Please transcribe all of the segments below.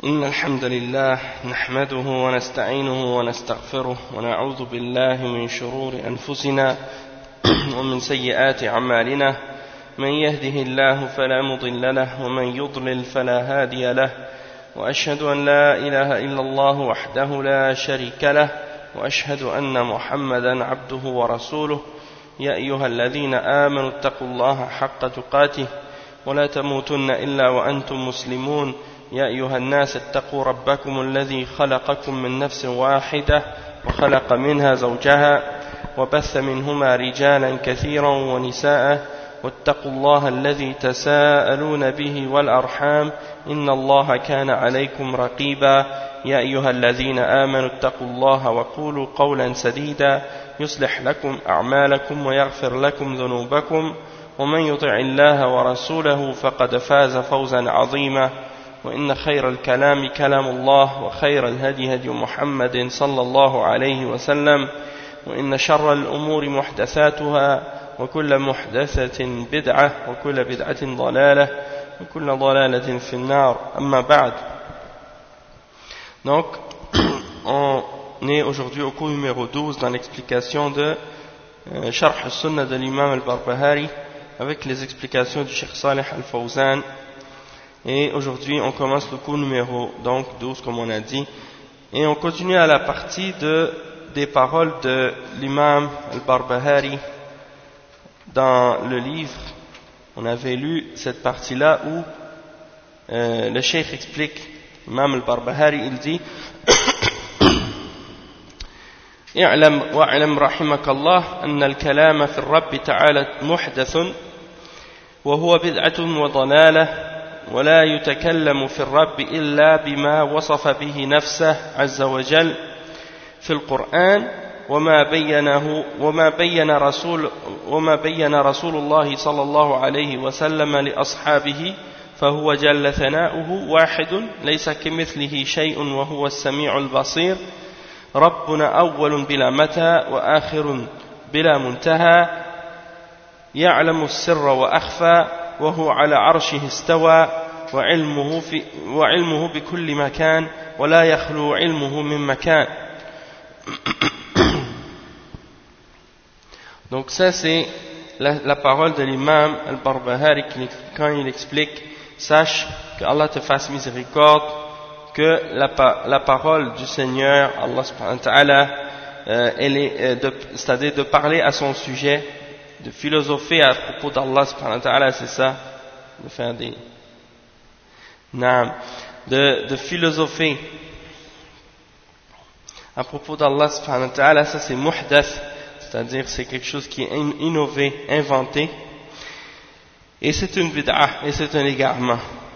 إن الحمد لله نحمده ونستعينه ونستغفره ونعوذ بالله من شرور أنفسنا ومن سيئات أعمالنا من يهده الله فلا مضل له ومن يضلل فلا هادي له وأشهد أن لا إله إلا الله وحده لا شريك له وأشهد أن محمدا عبده ورسوله يا أيها الذين آمنوا اتقوا الله حق تقاته ولا تموتن إلا وأنتم مسلمون يا أيها الناس اتقوا ربكم الذي خلقكم من نفس واحدة وخلق منها زوجها وبث منهما رجالا كثيرا ونساء واتقوا الله الذي تساءلون به والأرحام إن الله كان عليكم رقيبا يا أيها الذين آمنوا اتقوا الله وقولوا قولا سديدا يصلح لكم أعمالكم ويغفر لكم ذنوبكم ومن يطع الله ورسوله فقد فاز فوزا عظيما وإن خير الكلام كلام الله وخير الهدي هدي محمد صلى الله عليه وسلم وإن شر الأمور محدثاتها وكل محدثة بدعة وكل بدعة ضلالة وكل ضلالة في النار أما بعد. Donc on est aujourd'hui au cours numéro 12 dans l'explication de Sharh al-Sunnah de l'imam al-Barbahari avec les explications du Cheikh Salih al-Fawzan. Et aujourd'hui, on commence le cours numéro donc 12, comme on a dit. Et on continue à la partie des paroles de l'imam al-Barbahari dans le livre. On avait lu cette partie-là où le cheikh explique, l'imam al-Barbahari, il dit واعلم رحمك الله أن الكلام في الرب تعالى محدث وهو بدعة وضلالة ولا يتكلم في الرب إلا بما وصف به نفسه عز وجل في القرآن وما بين رسول الله صلى الله عليه وسلم لأصحابه فهو جل ثناؤه واحد ليس كمثله شيء وهو السميع البصير ربنا أول بلا متى وآخر بلا منتهى يعلم السر وأخفى وهو على عرشه استوى وعلمه بكل مكان ولا يخلو علمه من مكان. Donc ça c'est la parole de l'imam al-Barbahari quand il explique: sache que Allah te fasse miséricorde, que la parole du Seigneur Allah subhanahu wa ta'ala c'est-à-dire de parler à son sujet, de philosopher à propos d'Allah subhanahu wa ta'ala, c'est ça, de faire de philosopher à propos d'Allah subhanahu wa ta'ala, ça c'est muhdath, c'est-à-dire c'est quelque chose qui est innové, inventé, et c'est une bid'ah, et c'est un égarement.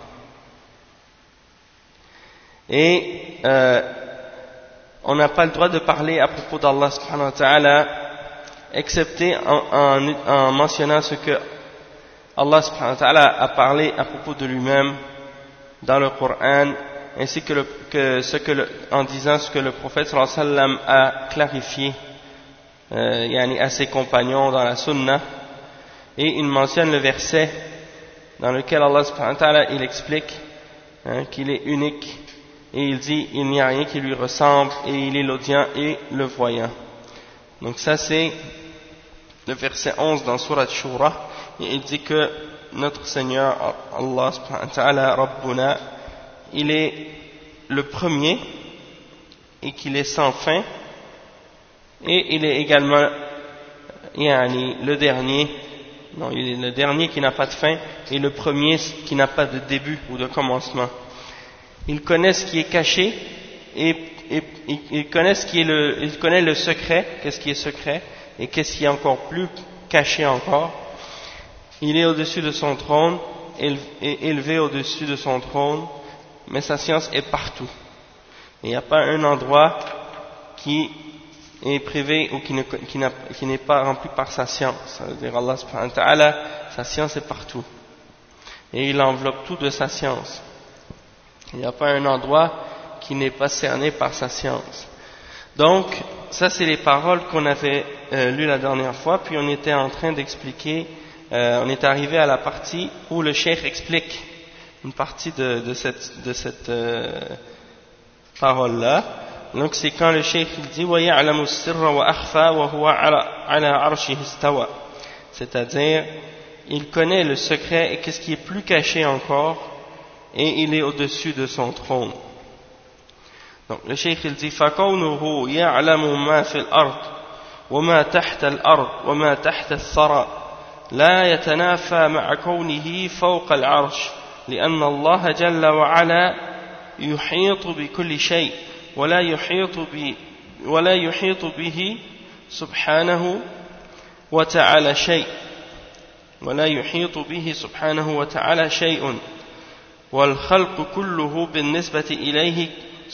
Et on n'a pas le droit de parler à propos d'Allah subhanahu wa ta'ala excepté en mentionnant ce que Allah subhanahu wa ta'ala a parlé à propos de lui-même dans le Coran, ainsi en disant ce que le prophète sallallahu alayhi wa sallam a clarifié à ses compagnons dans la sunna. Et il mentionne le verset dans lequel Allah subhanahu wa ta'ala il explique qu'il est unique, et il dit il n'y a rien qui lui ressemble, et il est l'audient et le voyant. Donc ça c'est le verset 11 dans Surat Shura, et il dit que notre Seigneur Allah subhanahu wa ta'ala Rabbuna, il est le premier et qu'il est sans fin, et il est également le dernier, non, il est le dernier qui n'a pas de fin et le premier qui n'a pas de début ou de commencement. Il connaît ce qui est caché et il connaît le secret, qu'est-ce qui est secret et qu'est-ce qui est encore plus caché encore. Il est au-dessus de son trône, élevé au-dessus de son trône, mais sa science est partout. Il n'y a pas un endroit qui est privé ou qui n'est pas rempli par sa science. Ça veut dire Allah subhanahu wa ta'ala, sa science est partout. Et il enveloppe tout de sa science. Il n'y a pas un endroit qui n'est pas cerné par sa science. Donc, ça c'est les paroles qu'on avait lues la dernière fois, puis on était en train d'expliquer, on est arrivé à la partie où le cheikh explique une partie de cette parole-là. Donc c'est quand le cheikh il dit وَيَعْلَمُ السِّرَّ وَأَخْفَى وَهُوَ عَلَى عَرْشِهِ اسْتَوَى, c'est-à-dire il connaît le secret et qu'est-ce qui est plus caché encore, et il est au-dessus de son trône. Donc le cheikh il dit فَكَوْنُهُ يَعْلَمُ مَا فِي الْأَرْضِ وَمَا تَحْتَ الْأَرْضِ وَمَا تَحْتَ الثَّرَى لا يتنافى مع كونه فوق العرش لأن الله جل وعلا يحيط بكل شيء ولا يحيط به سبحانه وتعالى شيء والخلق كله بالنسبة إليه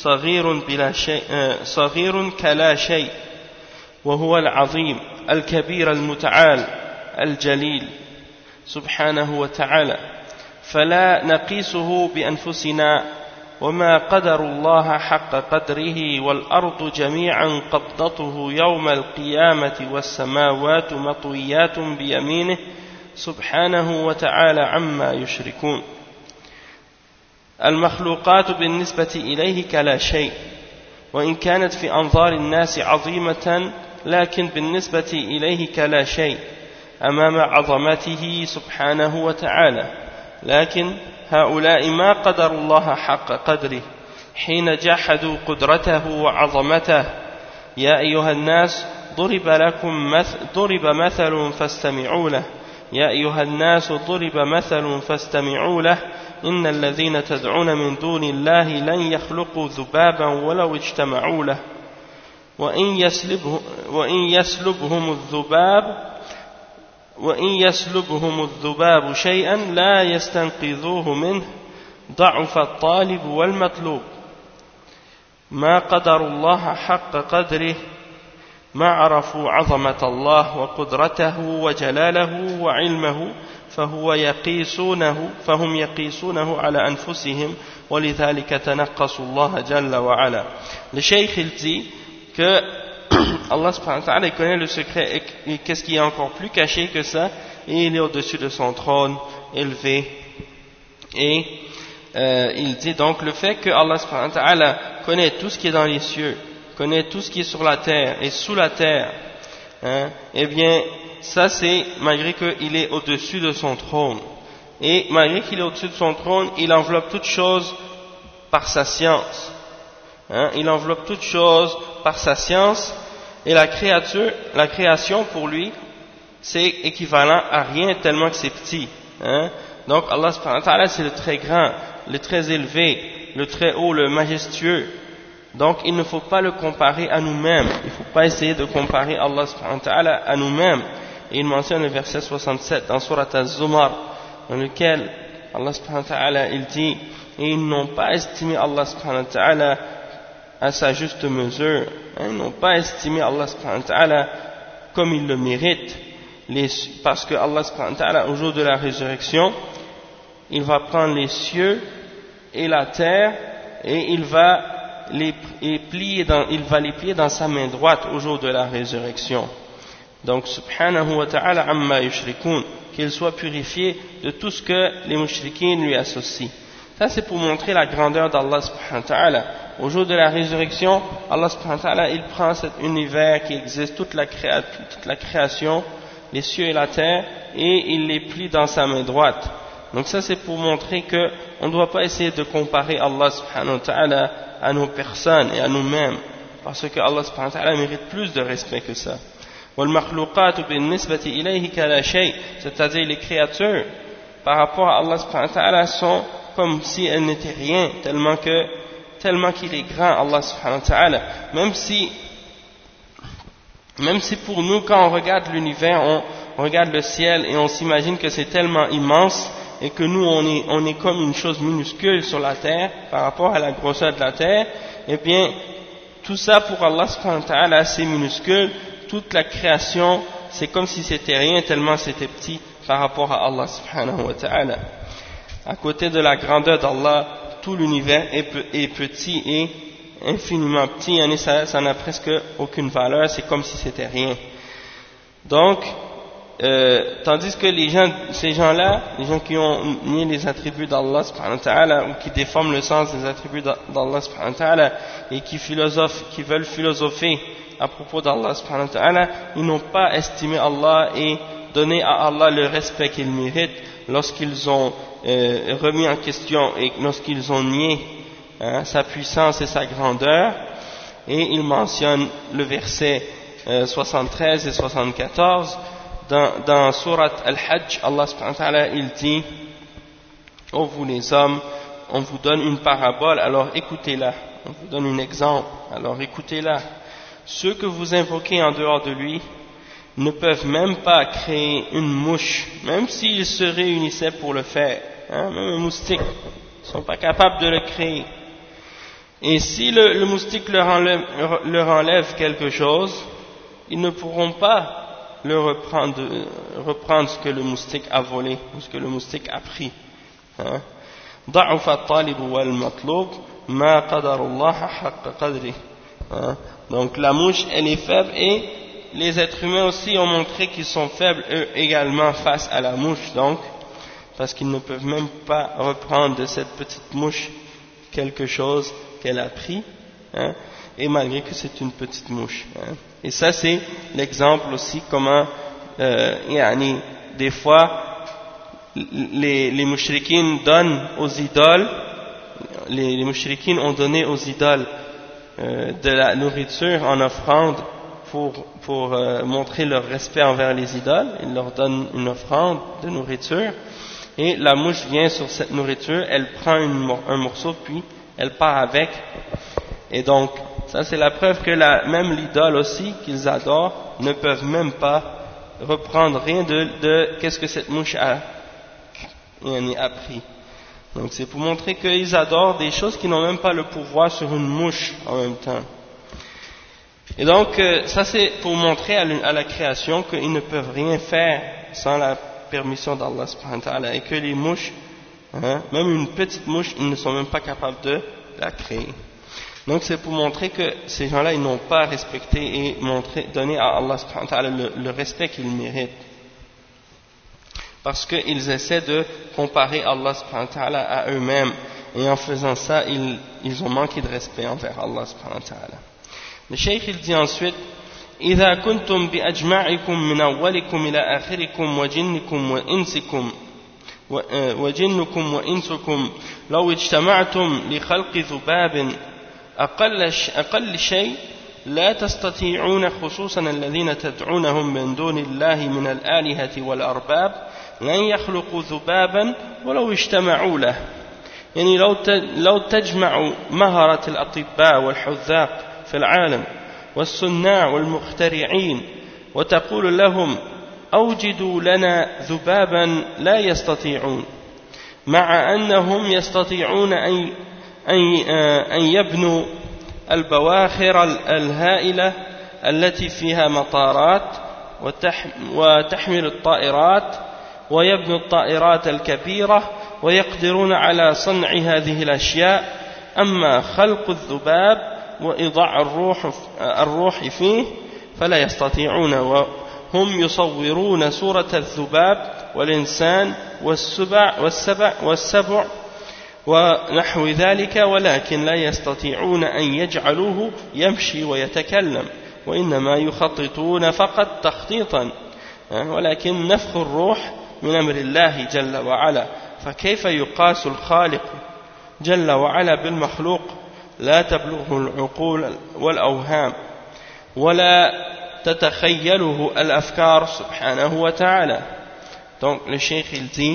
صغير كلا شيء وهو العظيم الكبير المتعال الجليل سبحانه وتعالى فلا نقيسه بأنفسنا وما قدر الله حق قدره والأرض جميعا قبضته يوم القيامة والسماوات مطويات بيمينه سبحانه وتعالى عما يشركون المخلوقات بالنسبة إليه كلا شيء وإن كانت في أنظار الناس عظيمة لكن بالنسبة إليه كلا شيء أمام عظمته سبحانه وتعالى لكن هؤلاء ما قدروا الله حق قدره حين جحدوا قدرته وعظمته يا أيها الناس ضرب مثل فاستمعوا له يا أيها الناس ضرب مثل فاستمعوا له إن الذين تدعون من دون الله لن يخلقوا ذبابا ولو اجتمعوا له وإن يسلبهم الذباب شيئا لا يستنقذوه منه ضعف الطالب والمطلوب ما قدر الله حق قدره ما عرفوا عظمة الله وقدرته وجلاله وعلمه فهم يقيسونه على أنفسهم ولذلك تنقصوا الله جل وعلا. Le cheikh il dit que Allah subhanahu wa ta'ala connaît le secret et qu'est-ce qui est encore plus caché que ça, et il est au-dessus de son trône élevé. Et il dit donc le fait que Allah subhanahu wa ta'ala connaît tout ce qui est dans les cieux, connaît tout ce qui est sur la terre et sous la terre, eh bien ça c'est malgré qu'il est au-dessus de son trône, et malgré qu'il est au-dessus de son trône, il enveloppe toute chose par sa science, il enveloppe toute chose par sa science, et la création pour lui c'est équivalent à rien tellement que c'est petit, donc Allah subhanahu wa ta'ala c'est le très grand, le très élevé, le très haut, le majestueux. Donc il ne faut pas le comparer à nous-mêmes, il ne faut pas essayer de comparer Allah subhanahu wa ta'ala à nous-mêmes. Et il mentionne le verset 67 dans Surat Az-Zumar, dans lequel Allah subhanahu wa ta'ala il dit et ils n'ont pas estimé Allah subhanahu wa ta'ala à sa juste mesure, ils n'ont pas estimé Allah subhanahu wa ta'ala comme il le mérite, parce que Allah subhanahu wa ta'ala au jour de la résurrection il va prendre les cieux et la terre et il va les plier dans sa main droite au jour de la résurrection. Donc subhanahu wa ta'ala amma yushrikun, qu'il soit purifié de tout ce que les mushrikins lui associent. Ça c'est pour montrer la grandeur d'Allah subhanahu wa ta'ala. Au jour de la résurrection, Allah subhanahu wa ta'ala il prend cet univers qui existe, toute la création, les cieux et la terre, et il les plie dans sa main droite. Donc ça c'est pour montrer que on ne doit pas essayer de comparer Allah subhanahu wa ta'ala à nos personnes et à nous-mêmes, parce que Allah subhanahu wa ta'ala mérite plus de respect que ça. C'est-à-dire les créatures par rapport à Allah subhanahu wa ta'ala sont comme si elles n'étaient rien, tellement qu'il est grand Allah subhanahu wa ta'ala. Même si pour nous quand on regarde l'univers, on regarde le ciel et on s'imagine que c'est tellement immense et que nous on est comme une chose minuscule sur la terre par rapport à la grosseur de la terre, eh bien tout ça pour Allah subhanahu wa ta'ala c'est minuscule, toute la création c'est comme si c'était rien tellement c'était petit par rapport à Allah subhanahu wa ta'ala. À côté de la grandeur d'Allah, tout l'univers est petit et infiniment petit, ça n'a presque aucune valeur, c'est comme si c'était rien. Donc tandis que ces gens-là, les gens qui ont nié les attributs d'Allah subhanahu wa ta'ala, ou qui déforment le sens des attributs d'Allah subhanahu wa ta'ala, et qui veulent philosopher à propos d'Allah subhanahu wa ta'ala, ils n'ont pas estimé Allah et donné à Allah le respect qu'il mérite lorsqu'ils ont remis en question et lorsqu'ils ont nié sa puissance et sa grandeur. Et il mentionne le verset 73 et 74 dans Surat Al-Hajj. Allah subhanahu wa ta'ala, il dit: ô vous les hommes, on vous donne une parabole, alors écoutez-la. On vous donne un exemple, alors écoutez-la. Ceux que vous invoquez en dehors de lui ne peuvent même pas créer une mouche, même s'ils se réunissaient pour le faire, même un moustique, ils ne sont pas capables de le créer. Et si le moustique leur enlève quelque chose, ils ne pourront pas reprendre ce que le moustique a volé, ou ce que le moustique a pris. ضعف الطالب والمطلوب ما قدر الله حق قدره. Donc la mouche, elle est faible, et les êtres humains aussi ont montré qu'ils sont faibles eux également face à la mouche, donc parce qu'ils ne peuvent même pas reprendre de cette petite mouche quelque chose qu'elle a pris, et malgré que c'est une petite mouche. Et ça, c'est l'exemple aussi comment des fois les mouchriquines donnent aux idoles, les mouchriquines ont donné aux idoles de la nourriture en offrande pour montrer leur respect envers les idoles. Ils leur donnent une offrande de nourriture, et la mouche vient sur cette nourriture, elle prend un morceau, puis elle part avec. Et donc ça, c'est la preuve que même l'idole aussi qu'ils adorent ne peuvent même pas reprendre rien de qu'est-ce que cette mouche a pris. Donc c'est pour montrer qu'ils adorent des choses qui n'ont même pas le pouvoir sur une mouche en même temps. Et donc ça, c'est pour montrer à la création qu'ils ne peuvent rien faire sans la permission d'Allah subhanahu wa ta'ala, et que les mouches, même une petite mouche, ils ne sont même pas capables de la créer. Donc c'est pour montrer que ces gens-là, ils n'ont pas respecté et donné à Allah subhanahu wa ta'ala le respect qu'ils méritent, parce qu'ils essaient de comparer Allah subhanahu wa ta'ala à eux-mêmes, et en faisant ça, ils ont manqué de respect envers Allah subhanahu wa ta'ala. Le cheikh, il dit ensuite: إذا كنتم بأجمعكم من أولكم إلى آخركم وجنكم وإنسكم لو اجتمعتم لخلق ذباب أقل شيء لا تستطيعون، خصوصا الذين تدعونهم من دون الله من الآلهة والأرباب لن يخلقوا ذبابا ولو اجتمعوا له. يعني لو تجمع مهرة الأطباء والحذاق في العالم والصناع والمخترعين وتقول لهم أوجدوا لنا ذبابا لا يستطيعون، مع أنهم يستطيعون أن يبنوا البواخر الهائلة التي فيها مطارات وتحمل الطائرات، ويبنوا الطائرات الكبيرة، ويقدرون على صنع هذه الأشياء. أما خلق الذباب وإضاع الروح فيه فلا يستطيعون، وهم يصورون صورة الذباب والإنسان والسبع ونحو ذلك، ولكن لا يستطيعون أن يجعلوه يمشي ويتكلم، وإنما يخططون فقط تخطيطا، ولكن نفخ الروح من أمر الله جل وعلا، فكيف يقاس الخالق جل وعلا بالمخلوق لا تبلغه العقول والأوهام ولا تتخيله الأفكار سبحانه وتعالى. Donc le cheikh, il dit: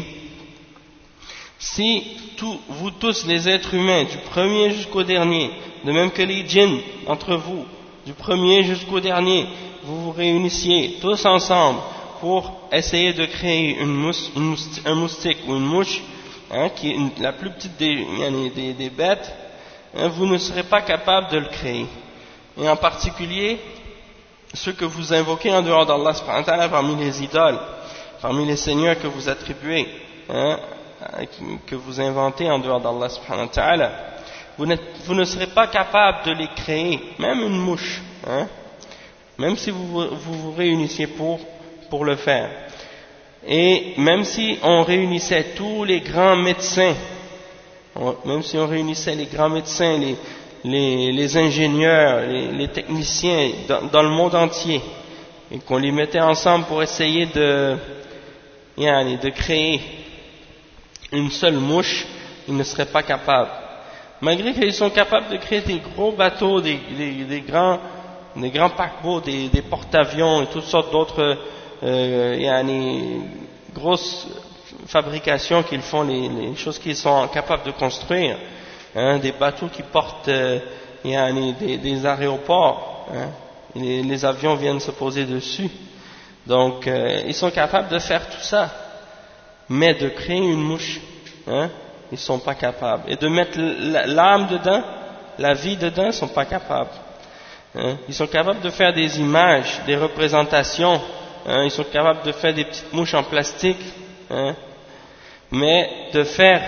si vous tous les êtres humains, du premier jusqu'au dernier, de même que les djinns entre vous, du premier jusqu'au dernier, vous vous réunissiez tous ensemble pour essayer de créer un moustique ou une mouche, qui est la plus petite des bêtes, vous ne serez pas capable de le créer. Et en particulier, ceux que vous invoquez en dehors d'Allah subhanahu wa ta'ala, parmi les idoles, parmi les seigneurs que vous attribuez, que vous inventez en dehors d'Allah subhanahu wa ta'ala, vous ne serez pas capable de les créer, même une mouche, même si vous réunissiez pour le faire. Et même si on réunissait tous les grands médecins, même si on réunissait les grands médecins, les ingénieurs, les techniciens dans le monde entier, et qu'on les mettait ensemble pour essayer de créer une seule mouche, ils ne seraient pas capables. Malgré qu'ils sont capables de créer des gros bateaux, des grands paquebots, des porte-avions et toutes sortes d'autres grosses fabrications qu'ils font, les choses qu'ils sont capables de construire, des bateaux qui portent des aéroports, les avions viennent se poser dessus. Donc ils sont capables de faire tout ça, mais de créer une mouche, ils ne sont pas capables. Et de mettre l'âme dedans, la vie dedans, ils ne sont pas capables. Ils sont capables de faire des images, des représentations, ils sont capables de faire des petites mouches en plastique, mais de faire,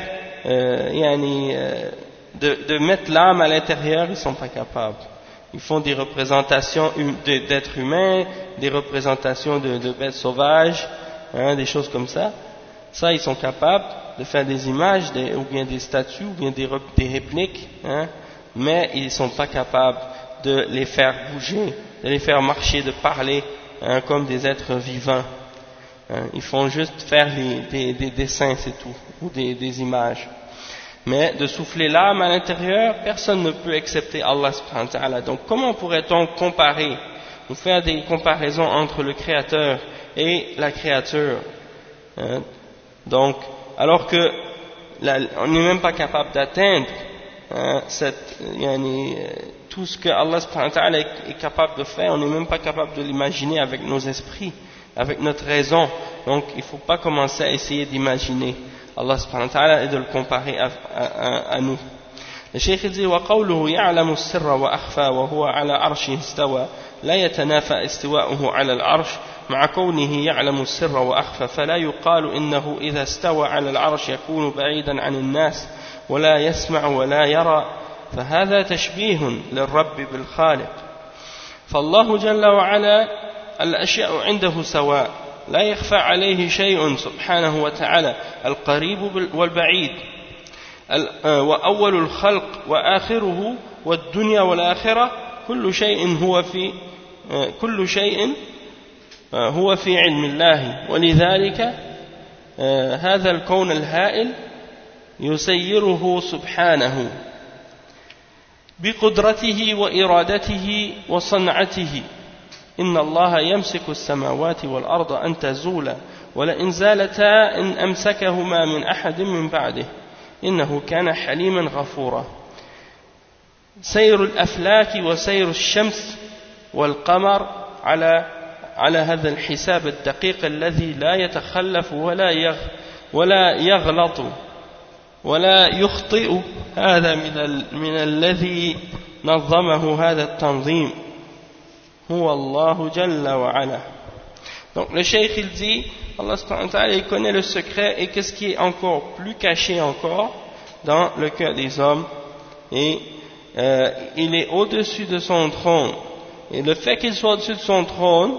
de mettre l'âme à l'intérieur, ils ne sont pas capables. Ils font des représentations d'êtres humains, des représentations de bêtes sauvages, des choses comme ça. Ça, ils sont capables de faire des images, ou bien des statues, ou bien des répliques, mais ils ne sont pas capables de les faire bouger, de les faire marcher, de parler comme des êtres vivants. Ils font juste faire des dessins, c'est tout, ou des images. Mais de souffler l'âme à l'intérieur, personne ne peut excepter Allah subhanahu wa ta'ala. Donc comment pourrait-on comparer, ou faire des comparaisons entre le Créateur et la créature, donc, alors que on n'est même pas capable d'atteindre tout ce que Allah subhanahu wa ta'ala est capable de faire, on n'est même pas capable de l'imaginer avec nos esprits, avec notre raison. Donc il ne faut pas commencer à essayer d'imaginer Allah subhanahu wa ta'ala et de le comparer à nous. Le Cheikh dit وقوله يعلم السر وأخفى وهو على عرشه استوى لا يتنافى استواؤه على العرش مع كونه يعلم السر وأخفى فلا يقال إنه إذا استوى على العرش يكون بعيدا عن الناس ولا يسمع ولا يرى فهذا تشبيه للرب بالخالق فالله جل وعلا الأشياء عنده سواء لا يخفى عليه شيء سبحانه وتعالى القريب والبعيد وأول الخلق وآخره والدنيا والآخرة كل شيء هو في علم الله ولذلك هذا الكون الهائل يسيره سبحانه بقدرته وإرادته وصنعته إن الله يمسك السماوات والأرض أن تزولا ولئن زالتا إن أمسكهما من أحد من بعده إنه كان حليما غفورا سير الأفلاك وسير الشمس والقمر على هذا الحساب الدقيق الذي لا يتخلف ولا يغلط ولا يخطئ هذا من الذي نظمه هذا التنظيم هو الله جل وعلا. Donc le cheikh il dit Allah subhanahu wa ta'ala il connaît le secret et qu'est-ce qui est encore plus caché encore dans le cœur des hommes et il est au-dessus de son trône et le fait qu'il soit au-dessus de son trône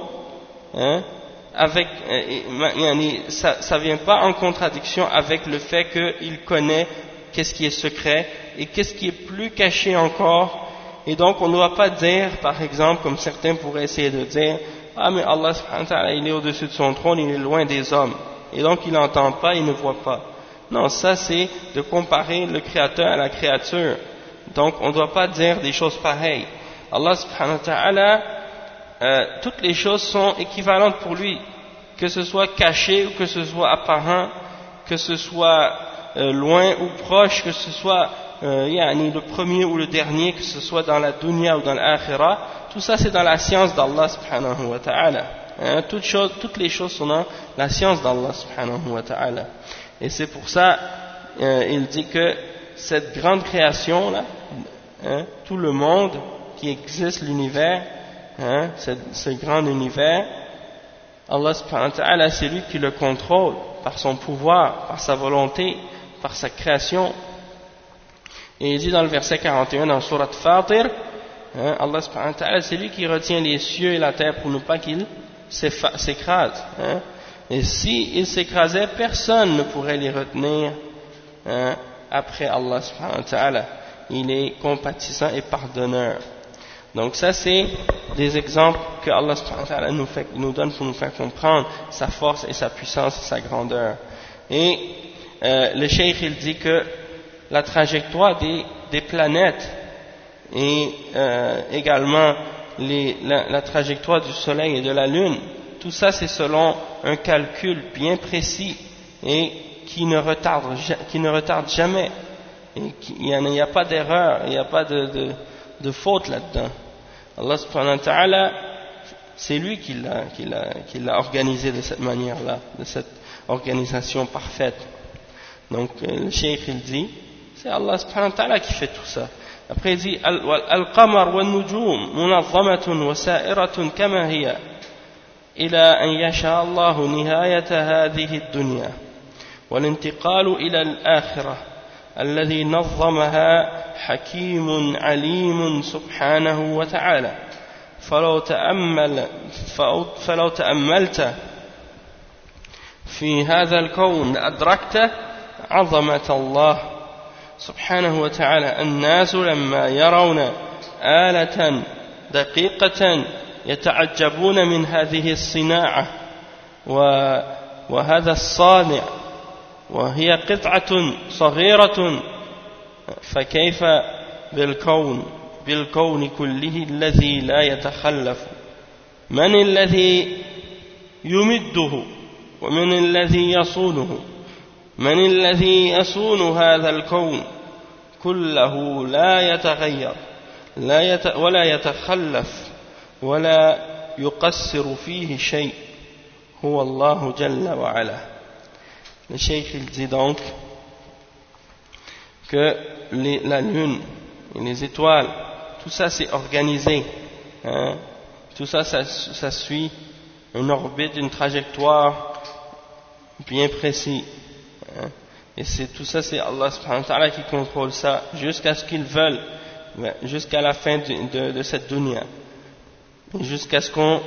ça vient pas en contradiction avec le fait qu'il connaît qu'est-ce qui est secret et qu'est-ce qui est plus caché encore. Et donc on ne doit pas dire, par exemple, comme certains pourraient essayer de dire, ah mais Allah subhanahu wa ta'ala il est au-dessus de son trône, il est loin des hommes, et donc il n'entend pas, il ne voit pas. Non, ça c'est de comparer le créateur à la créature. Donc on ne doit pas dire des choses pareilles. Allah subhanahu wa ta'ala, toutes les choses sont équivalentes pour lui, que ce soit caché ou que ce soit apparent, que ce soit loin ou proche, que ce soit le premier ou le dernier, que ce soit dans la dunya ou dans l'akhirah, tout ça c'est dans la science d'Allah subhanahu wa ta'ala. Toutes les choses sont dans la science d'Allah subhanahu wa ta'ala. Et c'est pour ça, il dit que cette grande création là, tout le monde qui existe, l'univers, ce grand univers, Allah subhanahu wa ta'ala c'est lui qui le contrôle par son pouvoir, par sa volonté, par sa création. Et il dit dans le verset 41 dans Surat Fatir, Allah subhanahu wa ta'ala c'est lui qui retient les cieux et la terre pour ne pas qu'ils s'écrasent. Et s'ils s'écrasaient, personne ne pourrait les retenir après Allah subhanahu wa ta'ala. Il est compatissant et pardonneur. Donc ça c'est des exemples que Allah subhanahu wa ta'ala nous donne pour nous faire comprendre sa force et sa puissance et sa grandeur. Et le cheikh il dit que la trajectoire des planètes et également la trajectoire du soleil et de la lune, tout ça c'est selon un calcul bien précis et qui ne retarde jamais. Et il n'y a pas d'erreur, il n'y a pas de faute là-dedans. Allah subhanahu wa ta'ala, c'est lui qui l'a organisé de cette manière-là, de cette organisation parfaite. Donc le cheikh il dit, c'est Allah subhanahu wa ta'ala qui fait tout ça. Après il dit Al-qamar wal-nujum munazzamatun wa sa'iratun kama hiya ila an yasha Allahu nihayata hadhihi ad-dunya wal-intiqalu ila al-akhirah alladhi nazzamaha حكيم عليم سبحانه وتعالى فلو تأملت في هذا الكون لأدركت عظمة الله سبحانه وتعالى. الناس لما يرون آلة دقيقة يتعجبون من هذه الصناعة وهذا الصانع وهي قطعة صغيرة، فكيف بالكون كله الذي لا يتخلف؟ من الذي يمده ومن الذي يصونه؟ من الذي يصون هذا الكون كله لا يتغير ولا يتخلف ولا يقصر فيه شيء هو الله جل وعلا. Le cheikh il dit donc que la lune et les étoiles, tout ça c'est organisé, tout ça, ça suit une orbite, une trajectoire bien précise, et tout ça c'est Allah subhanahu wa ta'ala qui contrôle ça jusqu'à ce qu'ils veulent, jusqu'à la fin de cette dunya, jusqu'à ce qu'on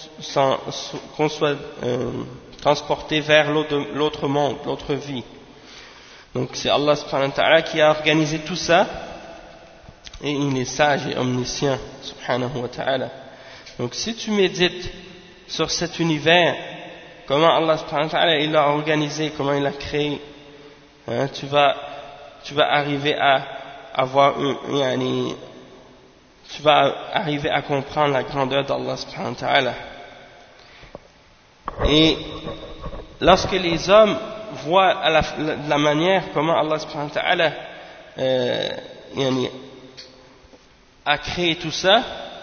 soit transporté vers l'autre monde, l'autre vie. Donc c'est Allah subhanahu wa ta'ala qui a organisé tout ça, et il est sage et omniscient subhanahu wa ta'ala. Donc si tu médites sur cet univers, comment Allah subhanahu wa ta'ala il l'a organisé, comment il l'a créé, tu vas arriver à avoir tu vas arriver à comprendre la grandeur d'Allah subhanahu wa ta'ala. Et lorsque les hommes voient la manière comment Allah subhanahu wa ta'ala a créé tout ça,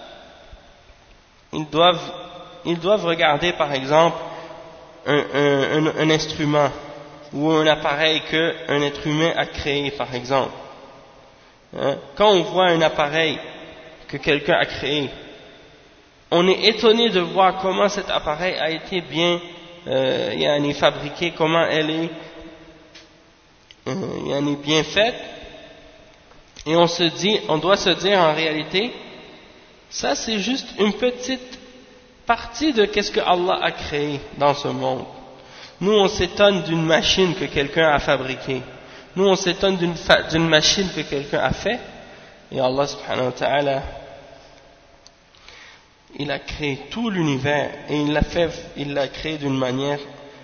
ils doivent regarder par exemple un instrument ou un appareil qu'un être humain a créé par exemple. Quand on voit un appareil que quelqu'un a créé, on est étonné de voir comment cet appareil a été bien fabriqué, comment elle est bien faite, et on doit se dire en réalité, ça c'est juste une petite partie de qu'est-ce que Allah a créé dans ce monde. Nous on s'étonne d'une machine que quelqu'un a fabriquée, nous on s'étonne d'une machine que quelqu'un a fait, et Allah subhanahu wa ta'ala il a créé tout l'univers et il l'a créé d'une manière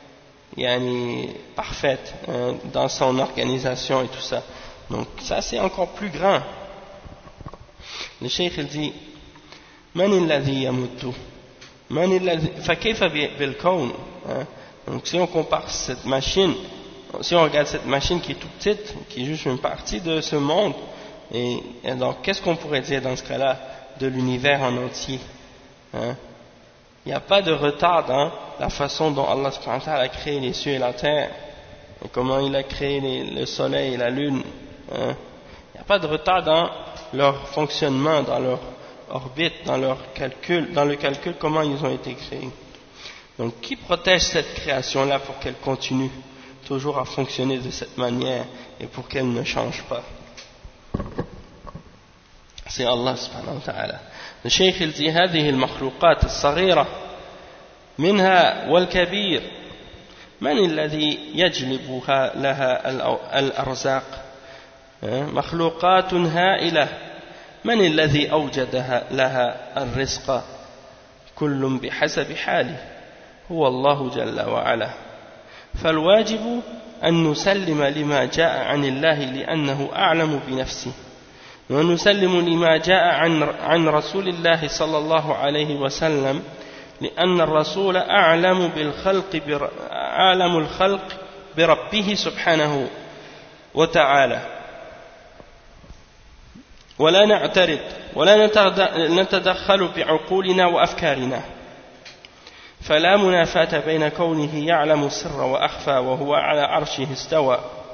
parfaite dans son organisation et tout ça. Donc ça c'est encore plus grand. Le cheikh il dit Man alladhi yamuddu Man alladhi fakayfa bil kawn. Donc si on compare cette machine, si on regarde cette machine qui est toute petite, qui est juste une partie de ce monde, et donc qu'est-ce qu'on pourrait dire dans ce cas-là de l'univers en entier? Il n'y a pas de retard dans la façon dont Allah subhanahu wa ta'ala a créé les cieux et la terre, et comment il a créé le soleil et la lune. Il n'y a pas de retard dans leur fonctionnement, dans leur orbite, dans le calcul comment ils ont été créés. Donc qui protège cette création-là pour qu'elle continue toujours à fonctionner de cette manière et pour qu'elle ne change pas? C'est Allah subhanahu wa ta'ala. الشيخ الذي هذه المخلوقات الصغيرة منها والكبير من الذي يجلبها لها الأرزاق مخلوقات هائلة من الذي أوجدها لها الرزق كل بحسب حاله هو الله جل وعلا فالواجب أن نسلم لما جاء عن الله لأنه أعلم بنفسه ونسلم لما جاء عن رسول الله صلى الله عليه وسلم لأن الرسول أعلم الخلق بربه سبحانه وتعالى ولا نعترض ولا نتدخل بعقولنا وأفكارنا فلا منافاة بين كونه يعلم السر وأخفى وهو على عرشه استوى.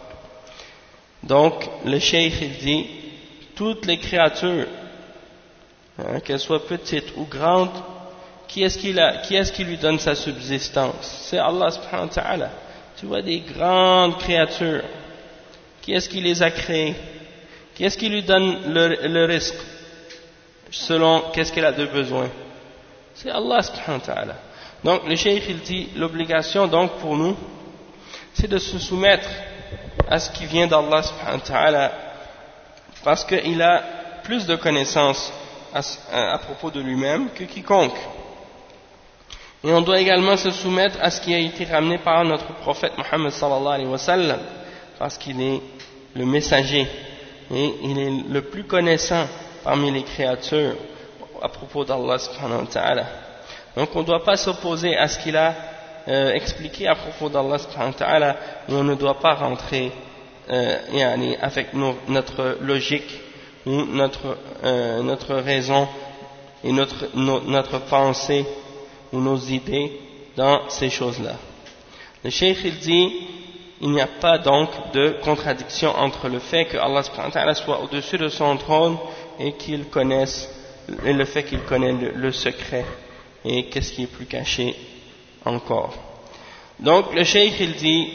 Donc le cheikh il dit toutes les créatures qu'elles soient petites ou grandes qui est-ce qui lui donne sa subsistance? C'est Allah subhanahu wa ta'ala. Tu vois des grandes créatures, qui est-ce qui les a créées? Qui est-ce qui lui donne le risque selon qu'est-ce qu'elle a de besoin? C'est Allah subhanahu wa ta'ala. Donc le cheikh il dit l'obligation donc pour nous c'est de se soumettre à ce qui vient d'Allah subhanahu wa ta'ala parce qu'il a plus de connaissances à propos de lui-même que quiconque. Et on doit également se soumettre à ce qui a été ramené par notre prophète Mohammed sallallahu alayhi wa sallam parce qu'il est le messager et il est le plus connaissant parmi les créatures à propos d'Allah subhanahu wa ta'ala. Donc on ne doit pas s'opposer à ce qu'il a expliqué à propos d'Allah subhanahu wa ta'ala et on ne doit pas rentrer avec notre logique ou notre raison et notre pensée ou nos idées dans ces choses-là. Le cheikh il dit il n'y a pas donc de contradiction entre le fait que Allah subhanahu wa ta'ala soit au-dessus de son trône et le fait qu'il connaît le secret et qu'est-ce qui est plus caché encore. Donc le cheikh il dit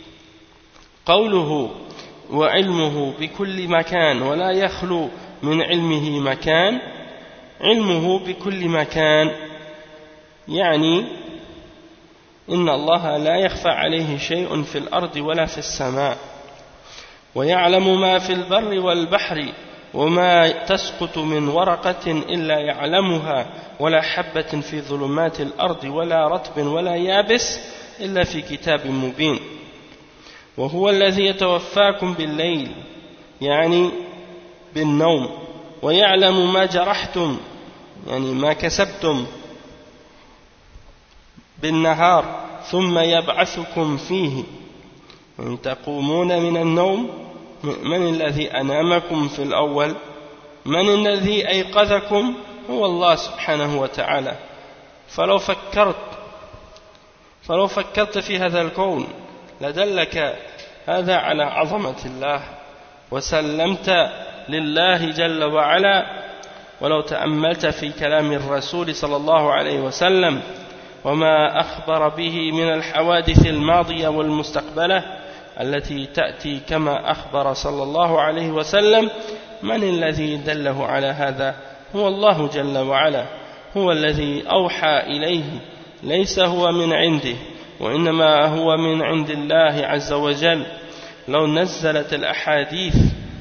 قوله وعلمه بكل مكان ولا يخلو من علمه مكان علمه بكل مكان يعني إن الله لا يخفى عليه شيء في الأرض ولا في السماء ويعلم ما في البر والبحر وما تسقط من ورقة إلا يعلمها ولا حبة في ظلمات الأرض ولا رطب ولا يابس إلا في كتاب مبين وهو الذي يتوفاكم بالليل يعني بالنوم ويعلم ما جرحتم يعني ما كسبتم بالنهار ثم يبعثكم فيه إن تقومون من النوم من الذي أنامكم في الأول من الذي أيقظكم هو الله سبحانه وتعالى فلو فكرت في هذا الكون لدلك هذا على عظمة الله وسلمت لله جل وعلا ولو تأملت في كلام الرسول صلى الله عليه وسلم وما أخبر به من الحوادث الماضية والمستقبلة التي تأتي كما أخبر صلى الله عليه وسلم من الذي دله على هذا هو الله جل وعلا هو الذي أوحى إليه ليس هو من عنده وإنما هو من عند الله عز وجل لو نزلت الأحاديث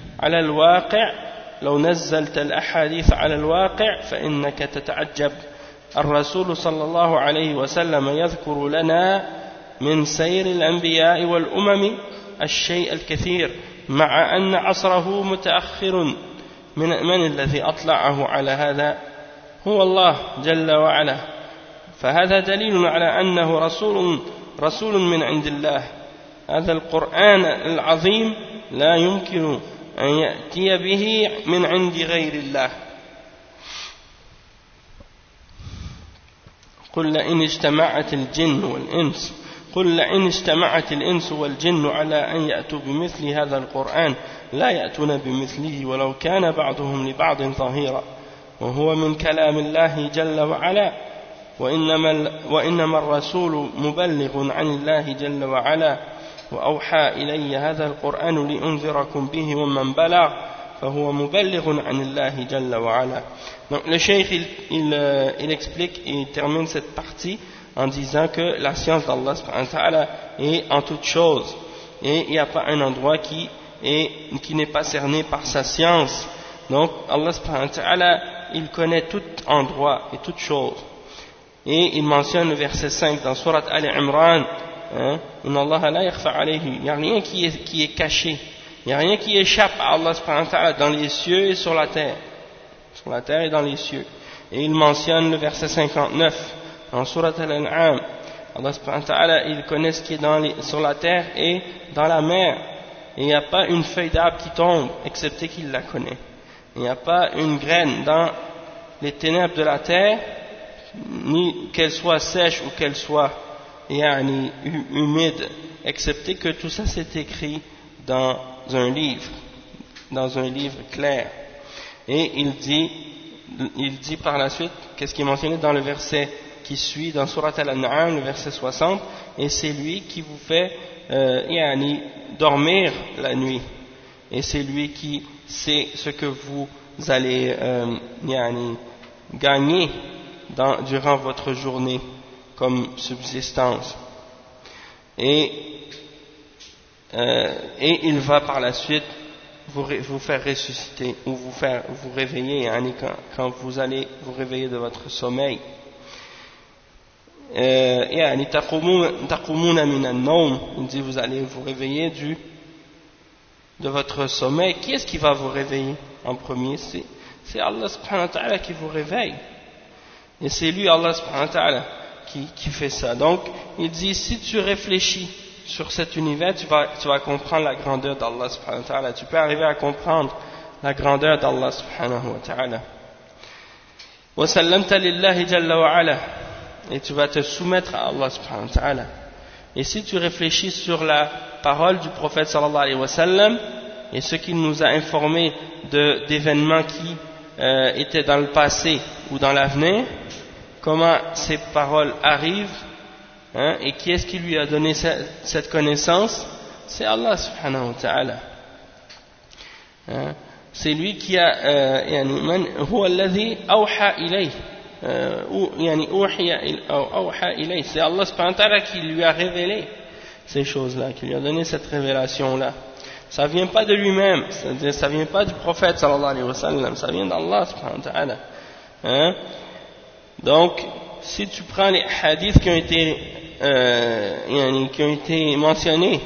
على الواقع فإنك تتعجب الرسول صلى الله عليه وسلم يذكر لنا من سير الأنبياء والأمم الشيء الكثير مع أن عصره متأخر من الذي أطلعه على هذا هو الله جل وعلا فهذا دليل على أنه رسول من عند الله هذا القرآن العظيم لا يمكن أن يأتي به من عند غير الله قل لئن اجتمعت الإنس والجن على أن يأتوا بمثل هذا القرآن لا يأتون بمثله ولو كان بعضهم لبعض ظهيرا وهو من كلام الله جل وعلا وإنما الرسول مبلغ عن الله جل وعلا وأوحى إلي هذا القرآن لأنذركم به ومن بلغ فهو مبلغ عن الله جل وعلا. Donc le cheikh il explique et il termine cette partie en disant que la science d'Allah subhanahu wa ta'ala est en toute chose, et il n'y a pas un endroit qui n'est pas cerné par sa science. Donc Allah subhanahu wa ta'ala, il connaît tout endroit et toute chose. Et il mentionne le verset 5 dans Surat Al-Imran, Inna Allah la yakhfa alayhi, il n'y a rien qui est caché, il n'y a rien qui échappe à Allah subhanahu wa ta'ala dans les cieux et sur la terre et dans les cieux. Et il mentionne le verset 59 dans Surat Al-An'am, Allah subhanahu wa ta'ala, il connaît ce qui est sur la terre et dans la mer, et il n'y a pas une feuille d'arbre qui tombe excepté qu'il la connaît. Il n'y a pas une graine dans les ténèbres de la terre, ni qu'elle soit sèche ou qu'elle soit humide, excepté que tout ça s'est écrit dans un livre clair. Et il dit par la suite, qu'est-ce qui est mentionné dans le verset qui suit dans Surat Al-An'am, le verset 60, et c'est lui qui vous fait dormir la nuit, et c'est lui qui sait ce que vous allez gagner durant votre journée comme subsistance. Et il va par la suite vous faire ressusciter ou vous réveiller quand vous allez vous réveiller de votre sommeil. Il dit vous allez vous réveiller de votre sommeil. Qui est-ce qui va vous réveiller en premier? C'est Allah subhanahu wa ta'ala qui vous réveille, et c'est lui, Allah subhanahu wa ta'ala, qui fait ça. Donc il dit, si tu réfléchis sur cet univers, tu vas comprendre la grandeur d'Allah subhanahu wa ta'ala. Tu peux arriver à comprendre la grandeur d'Allah subhanahu wa ta'ala. Wa sallamta lillahi jalla wa ala, et tu vas te soumettre à Allah subhanahu wa ta'ala. Et si tu réfléchis sur la parole du prophète sallallahu alayhi wa sallam et ce qu'il nous a informé d'événements qui étaient dans le passé ou dans l'avenir, comment ces paroles arrivent, et qui est-ce qui lui a donné cette connaissance? C'est Allah subhanahu wa ta'ala. C'est lui qui a man huwa alladhi awha ilayh, c'est Allah subhanahu wa ta'ala qui lui a révélé ces choses-là, qui lui a donné cette révélation-là. Ça vient pas de lui-même, c'est-à-dire ça vient pas du prophète sallallahu alayhi wa sallam, ça vient d'Allah subhanahu wa ta'ala. Donc si tu prends les hadiths qui ont été mentionnés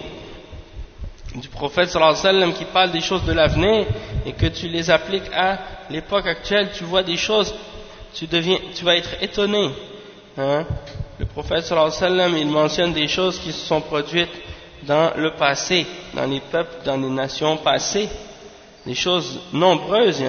du prophète sallallahu alayhi wa sallam, qui parlent des choses de l'avenir, et que tu les appliques à l'époque actuelle, tu vois des choses, tu vas être étonné. Le prophète sallallahu alayhi wa sallam, il mentionne des choses qui se sont produites dans le passé, dans les peuples, dans les nations passées, des choses nombreuses,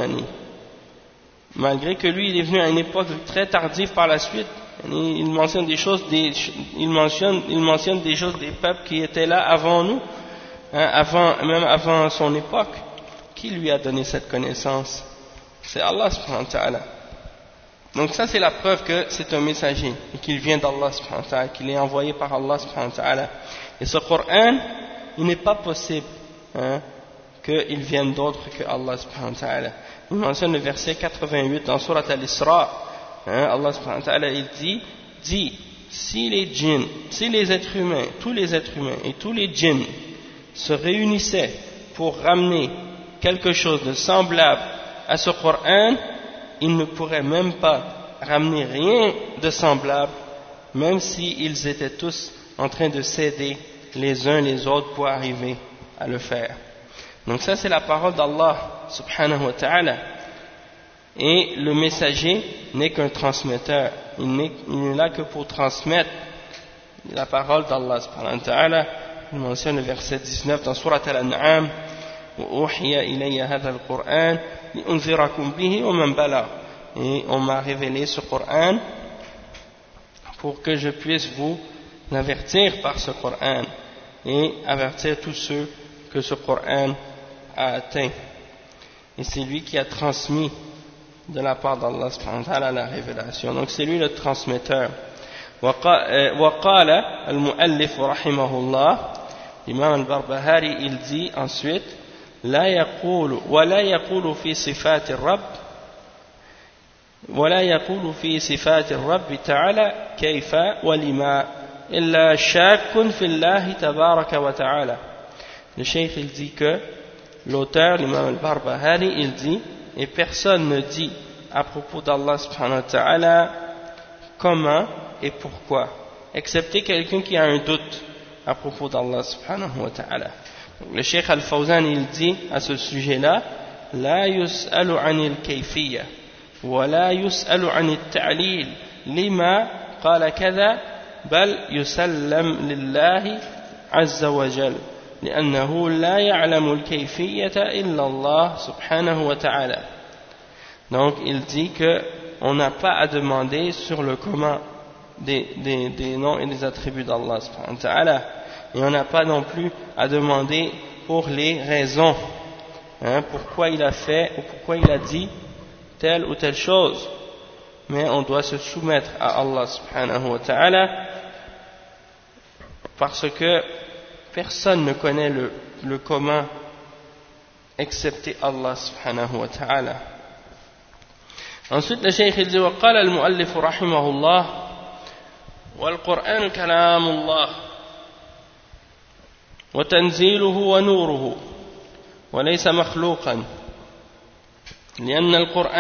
malgré que lui il est venu à une époque très tardive par la suite. Il mentionne des choses, il mentionne des choses des peuples qui étaient là avant nous, même avant son époque. Qui lui a donné cette connaissance? C'est Allah subhanahu wa ta'ala. Donc ça c'est la preuve que c'est un messager et qu'il vient d'Allah subhanahu wa ta'ala, qu'il est envoyé par Allah subhanahu wa ta'ala. Et ce Coran, il n'est pas possible qu'il vienne d'autre que Allah subhanahu wa ta'ala. Il mentionne le verset 88 dans Surat Al-Isra. Allah subhanahu wa ta'ala, il dit, si les êtres humains, tous les êtres humains et tous les djinns se réunissaient pour ramener quelque chose de semblable à ce Coran, ils ne pourraient même pas ramener rien de semblable, même s'ils étaient tous en train de s'aider les uns les autres pour arriver à le faire. Donc ça c'est la parole d'Allah subhanahu wa ta'ala. Et le messager n'est qu'un transmetteur, il n'est là que pour transmettre la parole d'Allah subhanahu wa ta'ala. Il mentionne le verset 19 dans Surat Al-An'am, وَأُوحِيَ إِلَيَّ هَذَا الْقُرْآنِ لِأُنذِرَكُمْ بِهِ وَمَنْ بَلَغَ. Et on m'a révélé ce Coran pour que je puisse vous avertir par ce Coran et avertir tous ceux que ce Coran a atteint. Et c'est lui qui a transmis de la part d'Allah subhanahu wa ta'ala la révélation. Donc c'est lui le transmetteur. وقال المؤلف رحمه الله, l'imam al-Barbahari, il dit ensuite, لا يقول ولا يقول في صفات الرب ولا يقول في صفات الرب تعالى كيف ولما إلا شاك في الله تبارك وتعالى. Le cheikh il dit que l'auteur, l'imam al-Barbahari, il dit, et personne ne dit à propos d'Allah subhanahu wa ta'ala comment et pourquoi, excepté quelqu'un qui a un doute à propos d'Allah subhanahu wa ta'ala. Le cheikh al-Fawzan il dit à ce sujet-là, la yus'alu anil kayfiyya wa la yus'alu anil ta'lil lima qala kadha bal yusallam lillahi azza wa jal لأنه لا يعلم الكيفية إلا الله سبحانه وتعالى. Donc il dit que on n'a pas à demander sur le comment des noms et des attributs d'Allah subhanahu wa ta'ala, et on n'a pas non plus à demander pour les raisons, pourquoi il a fait ou pourquoi il a dit telle ou telle chose, mais on doit se soumettre à Allah subhanahu wa ta'ala parce que personne ne connaît le comment excepté Allah subhanahu wa ta'ala. Ensuite le cheikh il dit وقال المؤلف رحمه الله والقرآن كلام الله وتنزيله ونوره وليس مخلوقا لأن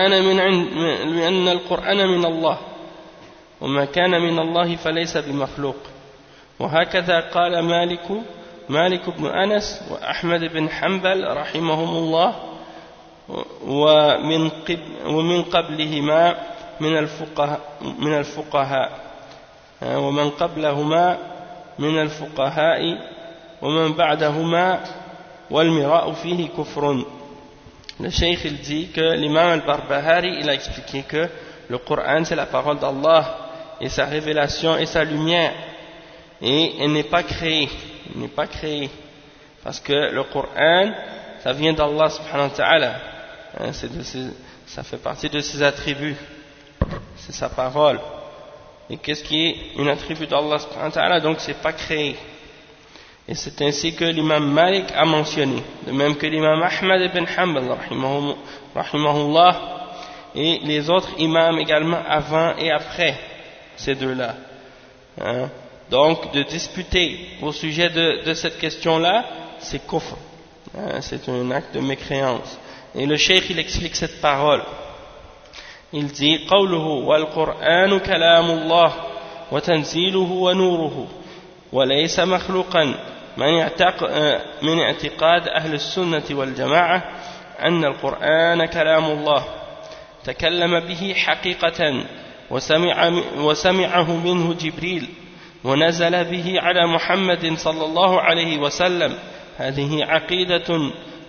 القرآن من الله وما كان من الله فليس بمخلوق. وهكذا قال مالك بن أنس وأحمد بن حنبل رحمهم الله ومن قبلهما من الفقهاء ومن قبلهما من الفقهاء ومن بعدهما والمراء فيه كفر. Le cheikh il dit que l'imam al-Barbahari il a expliqué que le Coran c'est la parole d'Allah et sa révélation et sa lumière, et elle n'est pas créée, parce que le Coran ça vient d'Allah subhanahu wa ta'ala, ça fait partie de ses attributs, c'est sa parole, et qu'est-ce qui est un attribut d'Allah subhanahu wa ta'ala, donc c'est pas créé. Et c'est ainsi que l'imam Malik a mentionné, de même que l'imam Ahmad ibn Hanbal rahimahullah, et les autres imams également avant et après ces deux-là. Donc de disputer au sujet de cette question-là, c'est kufr, c'est un acte de mécréance. Et le cheikh il explique cette parole, il dit قوله والقرآن كلام الله وتنزيله ونوره وليس مخلوقا من اعتقاد أهل السنة والجماعة أن القرآن كلام الله تكلم به حقيقة وسمعه منه جبريل ونزل به على محمد صلى الله عليه وسلم. هذه عقيدة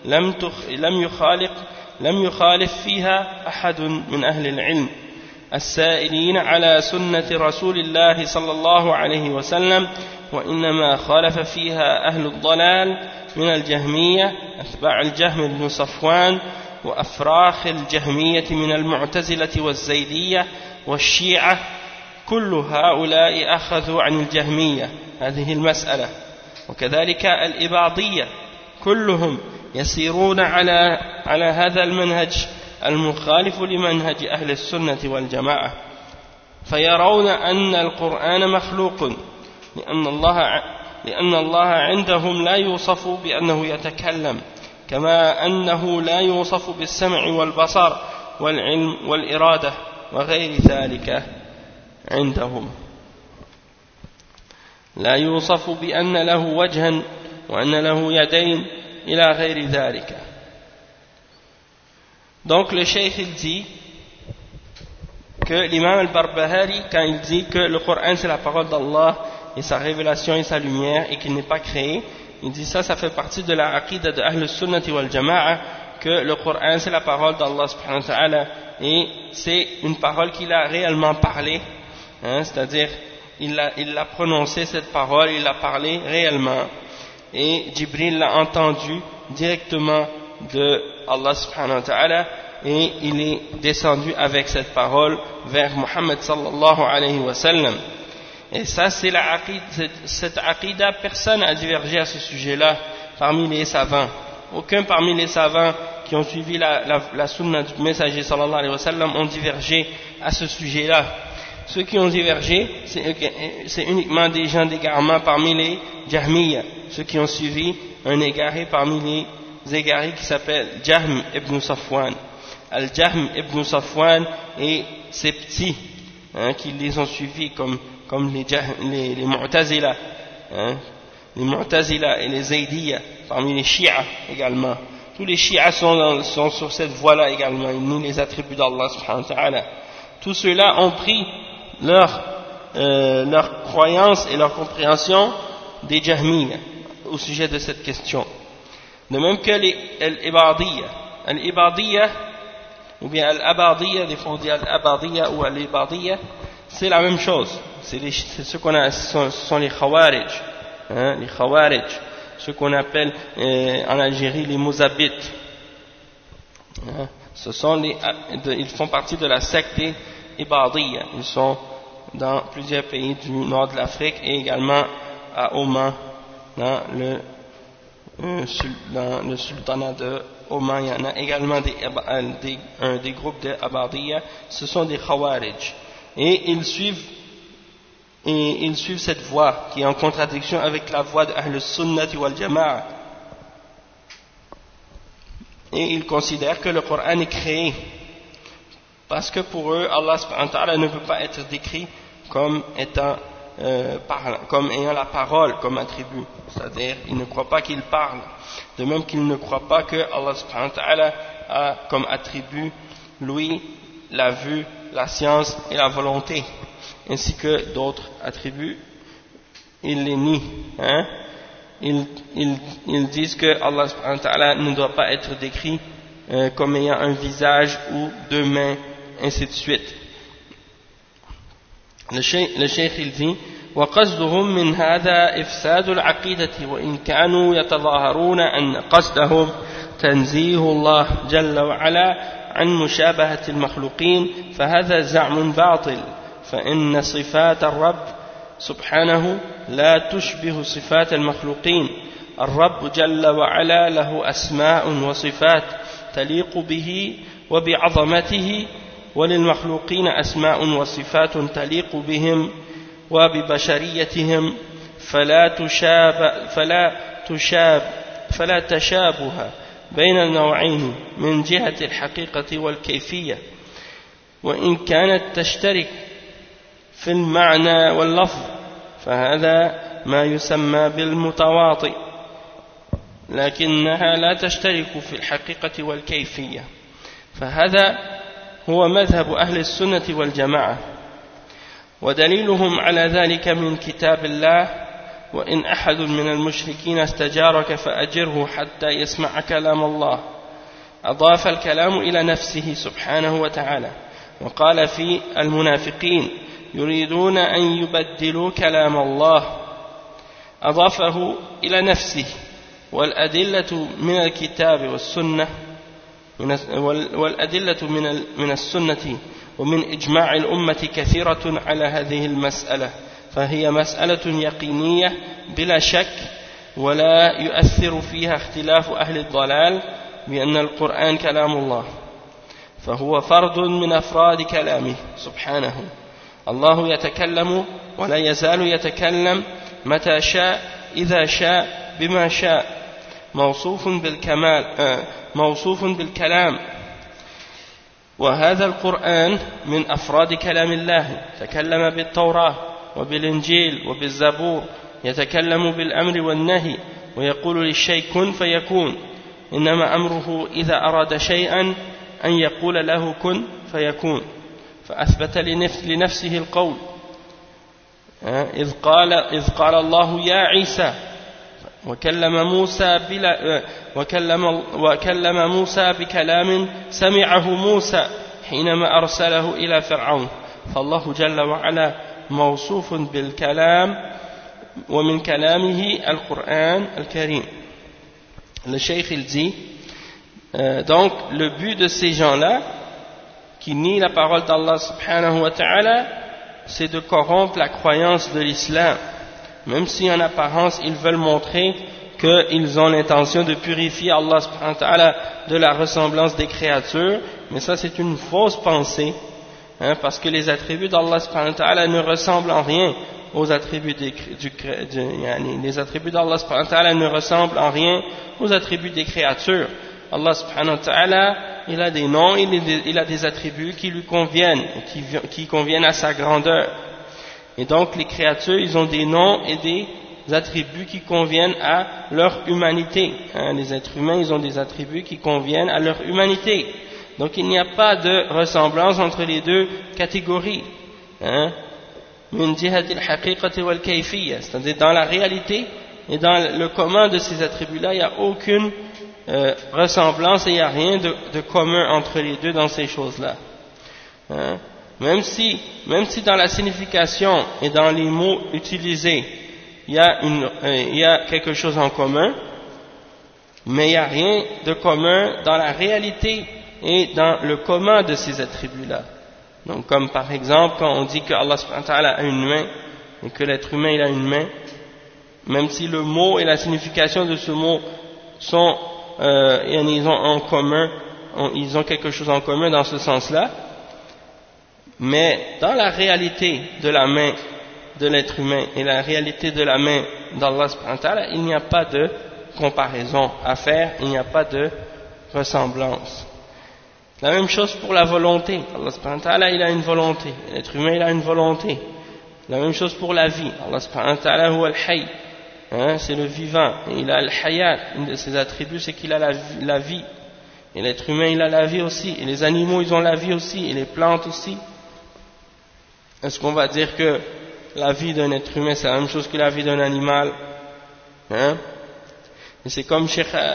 لم يخالف فيها أحد من أهل العلم السائلين على سنة رسول الله صلى الله عليه وسلم، وإنما خالف فيها أهل الضلال من الجهمية أتباع الجهم بن صفوان وأفراخ الجهمية من المعتزلة والزيدية والشيعة، كل هؤلاء أخذوا عن الجهمية هذه المسألة، وكذلك الإباضية كلهم يسيرون على هذا المنهج المخالف لمنهج أهل السنة والجماعة، فيرون أن القرآن مخلوق لأن الله عندهم لا يوصف بأنه يتكلم، كما أنه لا يوصف بالسمع والبصر والعلم والإرادة وغير ذلك عندهم، لا يوصف بأن له وجها وأن له يدين إلى غير ذلك. Donc le cheikh il dit que l'imam al-Barbahari, quand il dit que le Coran c'est la parole d'Allah et sa révélation et sa lumière et qu'il n'est pas créé, il dit ça fait partie de la aqida de Ahl al-Sunnati wal-Jama'a, que le Coran c'est la parole d'Allah subhanahu wa ta'ala et c'est une parole qu'il a réellement parlé, c'est-à-dire il a prononcé cette parole, il l'a parlé réellement, et Jibril l'a entendu directement de Allah subhanahu wa ta'ala, et il est descendu avec cette parole vers Muhammad sallallahu alayhi wa sallam. Et ça c'est cette aqida, personne n'a divergé à ce sujet-là parmi les savants. Aucun parmi les savants qui qui ont suivi la sunna du messager sallallahu alayhi wa sallam ont divergé à ce sujet-là. Ceux qui ont divergé, c'est uniquement des gens d'égarement parmi les Jahmiyyah, ceux qui ont suivi un égaré parmi les égarés qui s'appelle Jahm ibn Safwan. Al-Jahm ibn Safwan et ses petits, qui les ont suivis comme les Mu'tazila, les Mu'tazila et les Zaydiyya, parmi les Shia également. Tous les Shia sont sur cette voie-là également, ils nient les attributs d'Allah subhanahu wa ta'ala. Tous ceux-là ont pris leur croyance et leur compréhension des Jahmiyyah au sujet de cette question. De même que les Al-Ibadiyya, ou bien Al-Abadiyya, des fois on dit Al-Abadiyya ou Al-Ibadiyya, c'est la même chose. C'est ce qu'on a, ce sont les Khawarij, les Khawarij, ce qu'on appelle en Algérie les Mouzabites. Ils font partie de la secte des Ibadiyya. Ils sont dans plusieurs pays du nord de l'Afrique et également à Oman, dans le sultanat de Oman. Il y en a également des groupes de Ibadiyya. Ce sont des Khawarij. Et ils suivent cette voie qui est en contradiction avec la voie de Ahl Sunnati wal Jama'a. Et ils considèrent que le Coran est créé. Parce que pour eux, Allah subhanahu wa ta'ala ne peut pas être décrit comme ayant la parole comme attribut. C'est-à-dire, ils ne croient pas qu'il parle. De même qu'ils ne croient pas que Allah subhanahu wa ta'ala a comme attribut l'ouïe, la vue, la science et la volonté. Ainsi que d'autres attributs, ils les nient. Ils disent que Allah subhanahu wa ta'ala ne doit pas être décrit comme ayant un visage ou deux mains, ainsi de suite. Le cheikh il dit وقصدهم من هذا إفساد العقيدة وإن كانوا يتظاهرون أن قصدهم تنزيه الله جل وعلا عن مشابهة المخلوقين فهذا زعم باطل فإن صفات الرب سبحانه لا تشبه صفات المخلوقين الرب جل وعلا له أسماء وصفات تليق به وبعظمته وللمخلوقين أسماء وصفات تليق بهم وببشريتهم فلا تشابه بين النوعين من جهة الحقيقة والكيفية وإن كانت تشترك في المعنى واللفظ فهذا ما يسمى بالمتواطئ لكنها لا تشترك في الحقيقة والكيفية فهذا هو مذهب أهل السنة والجماعة ودليلهم على ذلك من كتاب الله وإن أحد من المشركين استجارك فأجره حتى يسمع كلام الله أضاف الكلام إلى نفسه سبحانه وتعالى وقال في المنافقين يريدون أن يبدلوا كلام الله أضافه إلى نفسه والأدلة من الكتاب والسنة والأدلة من السنة ومن إجماع الأمة كثيرة على هذه المسألة فهي مسألة يقينية بلا شك ولا يؤثر فيها اختلاف أهل الضلال بأن القرآن كلام الله فهو فرد من أفراد كلامه سبحانه الله يتكلم ولا يزال يتكلم متى شاء إذا شاء بما شاء موصوف بالكلام وهذا القرآن من أفراد كلام الله تكلم بالتوراة وبالإنجيل وبالزبور يتكلم بالأمر والنهي ويقول للشيء كن فيكون إنما أمره إذا أراد شيئا أن يقول له كن فيكون فأثبت لنفسه القول إذ قال الله يا عيسى وكلم موسى بكلام سمعه موسى حينما أرسله إلى فرعون فالله جل وعلا موصوف بالكلام ومن كلامه القرآن الكريم. Le cheikh il dit donc le but de ces gens-là qui nient la parole d'Allah subhanahu wa ta'ala c'est de corrompre la croyance de l'islam même si en apparence ils veulent montrer qu'ils ont l'intention de purifier Allah subhanahu wa ta'ala de la ressemblance des créatures, mais ça c'est une fausse pensée, parce que les attributs d'Allah subhanahu wa ta'ala ne ressemblent en rien aux attributs les attributs d'Allah subhanahu wa ta'ala ne ressemblent en rien aux attributs des créatures. Allah subhanahu wa ta'ala, il a des noms, il a des attributs qui lui conviennent, qui conviennent à sa grandeur. Et donc les créatures, ils ont des noms et des attributs qui conviennent à leur humanité. Les êtres humains, ils ont des attributs qui conviennent à leur humanité. Donc il n'y a pas de ressemblance entre les deux catégories. C'est-à-dire dans la réalité et dans le commun de ces attributs-là, il n'y a aucune ressemblance et il n'y a rien de commun entre les deux dans ces choses-là. Même si dans la signification et dans les mots utilisés, il y a quelque chose en commun, mais il n'y a rien de commun dans la réalité et dans le commun de ces attributs-là. Donc comme par exemple quand on dit que Allah subhanahu wa ta'ala a une main et que l'être humain il a une main, même si le mot et la signification de ce mot sont ils ont en commun, ils ont quelque chose en commun dans ce sens-là, mais dans la réalité de la main de l'être humain et la réalité de la main d'Allah subhanahu wa ta'ala, il n'y a pas de comparaison à faire, il n'y a pas de ressemblance. La même chose pour la volonté. Allah subhanahu wa ta'ala, il a une volonté. L'être humain, il a une volonté. La même chose pour la vie. Allah subhanahu wa ta'ala, huwa al-hayy. C'est le vivant. Et il a al-hayat. Une de ses attributs, c'est qu'il a la vie. Et l'être humain, il a la vie aussi. Et les animaux, ils ont la vie aussi. Et les plantes aussi. Est-ce qu'on va dire que la vie d'un être humain, c'est la même chose que la vie d'un animal? Et c'est comme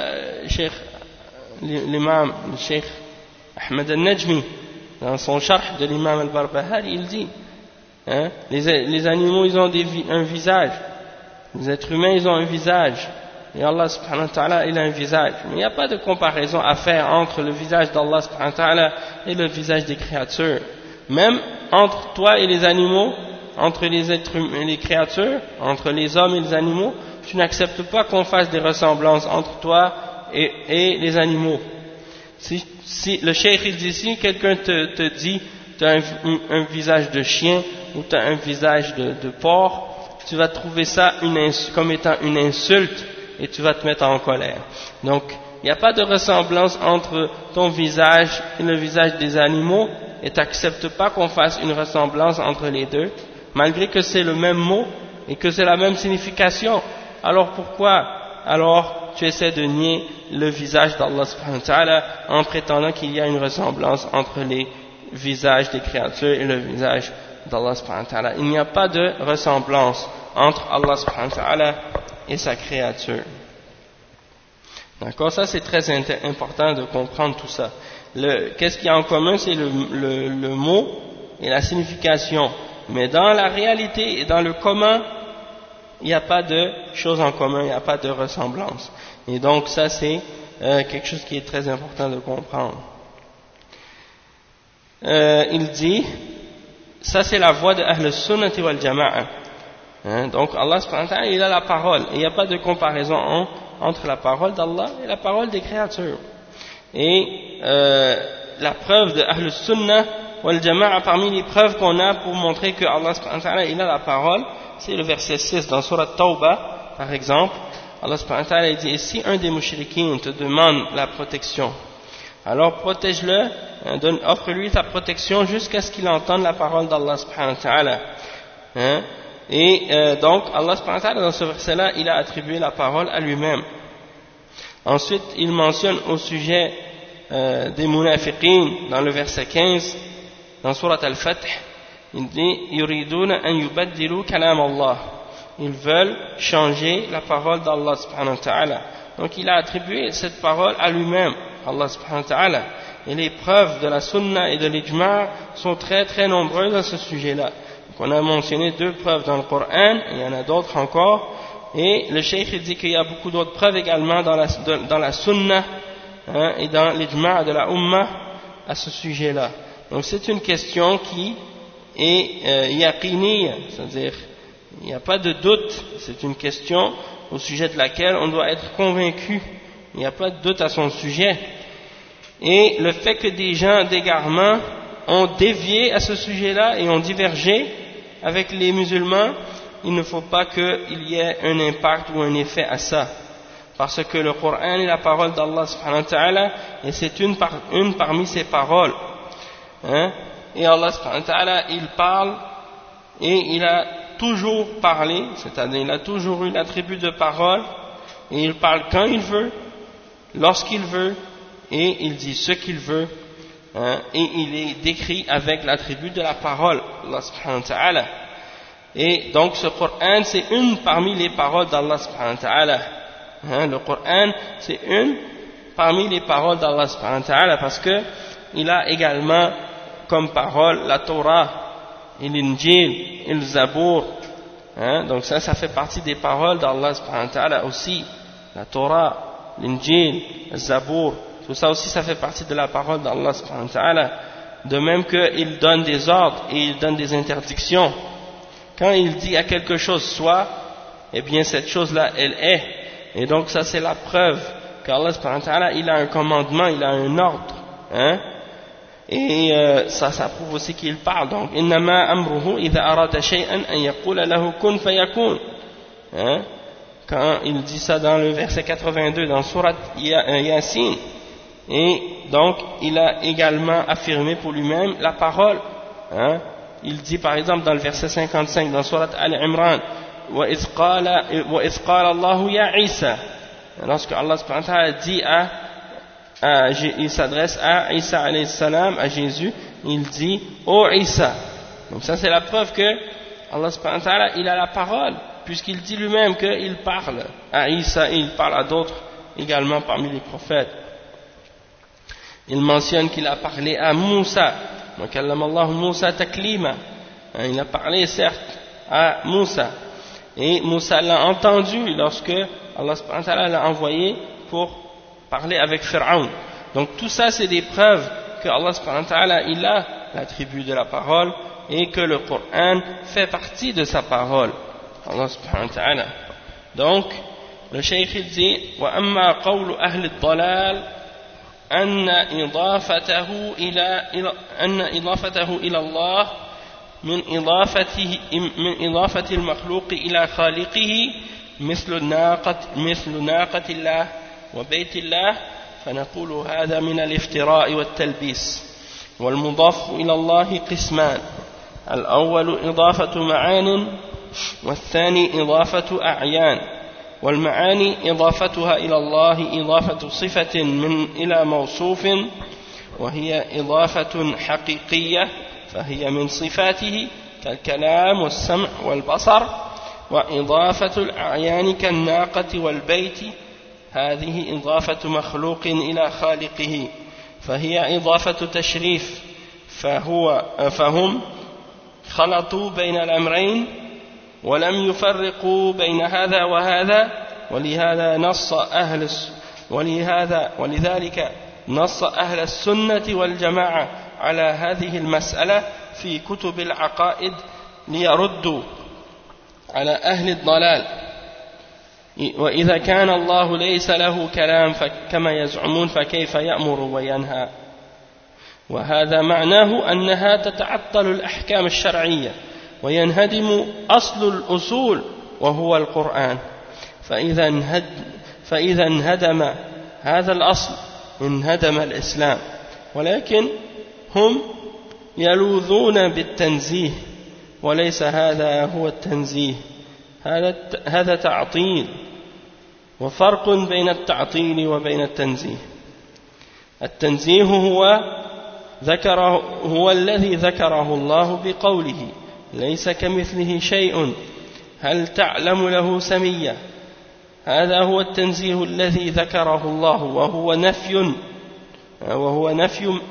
l'imam, le Cheikh Ahmed al-Najmi, dans son charh de l'imam al-Barbahari, il dit, les animaux, ils ont un visage, les êtres humains, ils ont un visage, et Allah subhanahu wa ta'ala, il a un visage. Mais il n'y a pas de comparaison à faire entre le visage d'Allah subhanahu wa ta'ala et le visage des créatures. Même entre toi et les animaux, entre les créatures, entre les hommes et les animaux, tu n'acceptes pas qu'on fasse des ressemblances entre toi et les animaux. Si le cheikh il dit, si quelqu'un te dit tu as un visage de chien ou tu as un visage de porc, tu vas trouver ça comme étant une insulte et tu vas te mettre en colère. Donc il n'y a pas de ressemblance entre ton visage et le visage des animaux et tu n'acceptes pas qu'on fasse une ressemblance entre les deux, malgré que c'est le même mot et que c'est la même signification. Alors pourquoi tu essaies de nier le visage d'Allah subhanahu wa ta'ala en prétendant qu'il y a une ressemblance entre les visages des créatures et le visage d'Allah subhanahu wa ta'ala? Il n'y a pas de ressemblance entre Allah subhanahu wa ta'ala et sa créature. D'accord? Ça c'est très important de comprendre tout ça. Qu'est-ce qu'il y a en commun? C'est le mot et la signification. Mais dans la réalité et dans le commun, il n'y a pas de choses en commun, il n'y a pas de ressemblance. Et donc ça c'est quelque chose qui est très important de comprendre. Il dit, ça c'est la voie de Ahl Sunnati wal Jama'a. Donc Allah subhanahu wa ta'ala, il a la parole. Et il n'y a pas de comparaison entre la parole d'Allah et la parole des créatures. Et la preuve de Ahl Sunnah wal Jama'a, parmi les preuves qu'on a pour montrer que Allah subhanahu wa ta'ala, il a la parole, c'est le verset 6 dans Surat Tawbah, par exemple. Allah subhanahu wa ta'ala dit, et si un des mouchriquins te demande la protection, alors protège-le, offre-lui ta protection jusqu'à ce qu'il entende la parole d'Allah subhanahu wa ta'ala. Donc Allah subhanahu wa ta'ala, dans ce verset-là, il a attribué la parole à lui-même. Ensuite, il mentionne au sujet des munafiqin, dans le verset 15, dans Surat Al-Fath, il dit, yuriduna an yubaddilu kalam Allah. Ils veulent changer la parole d'Allah subhanahu wa ta'ala. Donc il a attribué cette parole à lui-même, Allah subhanahu wa ta'ala. Et les preuves de la sunna et de l'ijma' sont très très nombreuses à ce sujet-là. Donc on a mentionné 2 preuves dans le Coran, et il y en a d'autres encore. Et le cheikh dit qu'il y a beaucoup d'autres preuves également dans la sunna et dans l'ijma' de la ummah à ce sujet-là. Donc c'est une question qui est yaqiniya, c'est-à-dire Il n'y a pas de doute, c'est une question au sujet de laquelle on doit être convaincu. Il n'y a pas de doute à son sujet. Et le fait que des gens d'égarement ont dévié à ce sujet-là et ont divergé avec les musulmans, il ne faut pas qu'il y ait un impact ou un effet à ça. Parce que le Coran est la parole d'Allah subhanahu wa ta'ala et c'est une parmi ses paroles. Hein? Et Allah subhanahu wa ta'ala, il parle et il a toujours parlé, c'est-à-dire il a toujours eu l'attribut de parole et il parle quand il veut, lorsqu'il veut et il dit ce qu'il veut. Hein? Et il est décrit avec l'attribut de la parole, Allah subhanahu wa ta'ala. Et donc ce Coran c'est une parmi les paroles d'Allah subhanahu wa ta'ala. Hein, le Coran c'est une parmi les paroles d'Allah subhanahu wa ta'ala parce que il a également comme parole la Torah et l'Injil et le Zabour. Hein, donc ça fait partie des paroles d'Allah subhanahu wa ta'ala aussi. La Torah, l'Injil, le Zabour, tout ça aussi ça fait partie de la parole d'Allah subhanahu wa ta'ala. De même qu'il donne des ordres et il donne des interdictions. Quand il dit à quelque chose soit, eh bien cette chose-là, elle est. Et donc ça c'est la preuve qu'Allah subhanahu wa ta'ala, il a un commandement, il a un ordre. Hein? Et ça prouve aussi qu'il parle. Donc, innama amruhu idha arada shay'an an yaqula lahu kun fayakun. Hein? Quand il dit ça dans le verset 82 dans Surat Yasin. Et donc il a également affirmé pour lui-même la parole. Hein? Il dit par exemple dans le verset 55 dans Surat Al-Imran وَإِذْ قَالَ اللَّهُ يَا عِيسَى. Lorsque Allah subhanahu wa ta'ala dit il s'adresse à Isa alayhi salam, à Jésus, il dit ô Isa. Donc ça c'est la preuve que Allah subhanahu wa ta'ala il a la parole, puisqu'il dit lui-même qu'il parle à Isa et il parle à d'autres également parmi les prophètes. Il mentionne qu'il a parlé à Moussa. وَكَلَّمَ اللَّهُ مُوسَى تَكْلِيمًا. Il a parlé certes à Moussa. Et Moussa l'a entendu lorsque Allah subhanahu wa ta'ala l'a envoyé pour parler avec Pharaon. Donc tout ça c'est des preuves que Allah subhanahu wa ta'ala il a l'attribut de la parole et que le Coran fait partie de sa parole. Allah subhanahu wa ta'ala. Donc le cheikh il dit وَأَمَّا قَوْلُ أَهْلِ الضَّلَالِ أن إضافته إلى الله من إضافة المخلوق إلى خالقه مثل ناقة الله وبيت الله فنقول هذا من الافتراء والتلبيس. والمضاف إلى الله قسمان: الأول إضافة معان والثاني إضافة أعيان. والمعاني إضافتها إلى الله إضافة صفة إلى موصوف وهي إضافة حقيقية فهي من صفاته كالكلام والسمع والبصر. وإضافة الأعيان كالناقة والبيت هذه إضافة مخلوق إلى خالقه فهي إضافة تشريف. فهم خلطوا بين الأمرين ولم يفرقوا بين هذا وهذا ولذلك نص أهل السنة والجماعة على هذه المسألة في كتب العقائد ليردوا على أهل الضلال. وإذا كان الله ليس له كلام كما يزعمون فكيف يأمر وينهى؟ وهذا معناه أنها تتعطل الأحكام الشرعية وينهدم أصل الأصول وهو القرآن. فإذا انهدم هذا الأصل انهدم الإسلام. ولكن هم يلوذون بالتنزيه وليس هذا هو التنزيه، هذا تعطيل. وفرق بين التعطيل وبين التنزيه. التنزيه هو الذي ذكره الله بقوله ليس كمثله شيء هل تعلم له سميا. هذا هو التنزيه الذي ذكره الله وهو نفي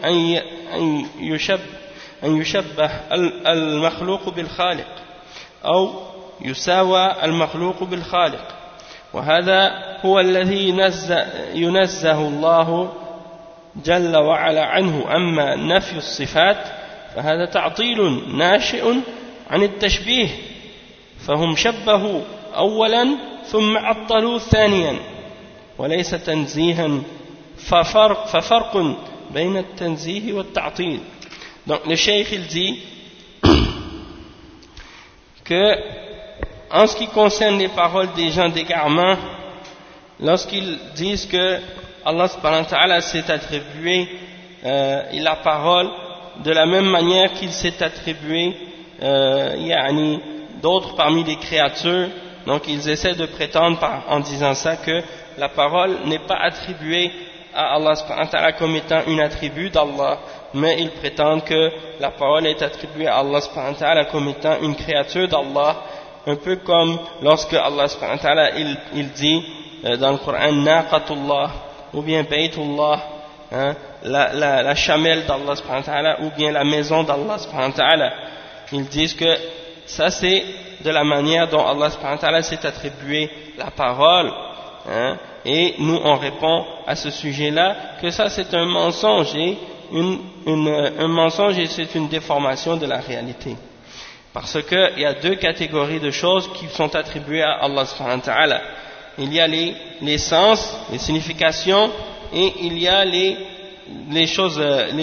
أن يشبه المخلوق بالخالق أو يساوى المخلوق بالخالق. وهذا هو الذي ينزه الله جل وعلا عنه. أما نفي الصفات فهذا تعطيل ناشئ عن التشبيه فهم شبهوا أولا ثم عطلوا ثانيا وليس تنزيها ففرق بين التنزيه والتعطيل. Donc le cheikh il dit que en ce qui concerne les paroles des gens d'égarement, lorsqu'ils disent que Allah subhanahu wa ta'ala s'est attribué la parole de la même manière qu'il s'est attribué d'autres parmi les créatures, donc ils essaient de prétendre en disant ça que la parole n'est pas attribuée à Allah subhanahu wa ta'ala comme étant une attribut d'Allah, mais ils prétendent que la parole est attribuée à Allah subhanahu wa ta'ala comme étant une créature d'Allah, un peu comme lorsque Allah subhanahu wa ta'ala il dit dans le Coran Naqatullah ou bien Baytullah, la chamelle d'Allah subhanahu wa ta'ala ou bien la maison d'Allah subhanahu wa ta'ala. Ils disent que ça c'est de la manière dont Allah subhanahu wa ta'ala s'est attribué la parole, et nous on répond à ce sujet-là que ça c'est un mensonge et un mensonge et c'est une déformation de la réalité. Parce qu'il y a deux catégories de choses qui sont attribuées à Allah subhanahu wa ta'ala. Il y a les sens, les significations, et il y a les choses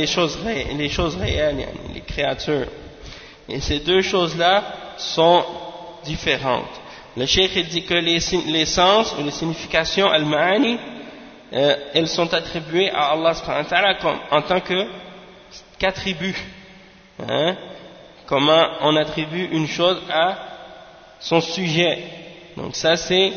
réelles, les créatures. Et ces deux choses-là sont différentes. Le cheikh dit que les sens ou les significations al-ma'ani, elles sont attribuées à Allah subhanahu wa ta'ala en tant qu'attribut. Comment on attribue une chose à son sujet. Donc ça c'est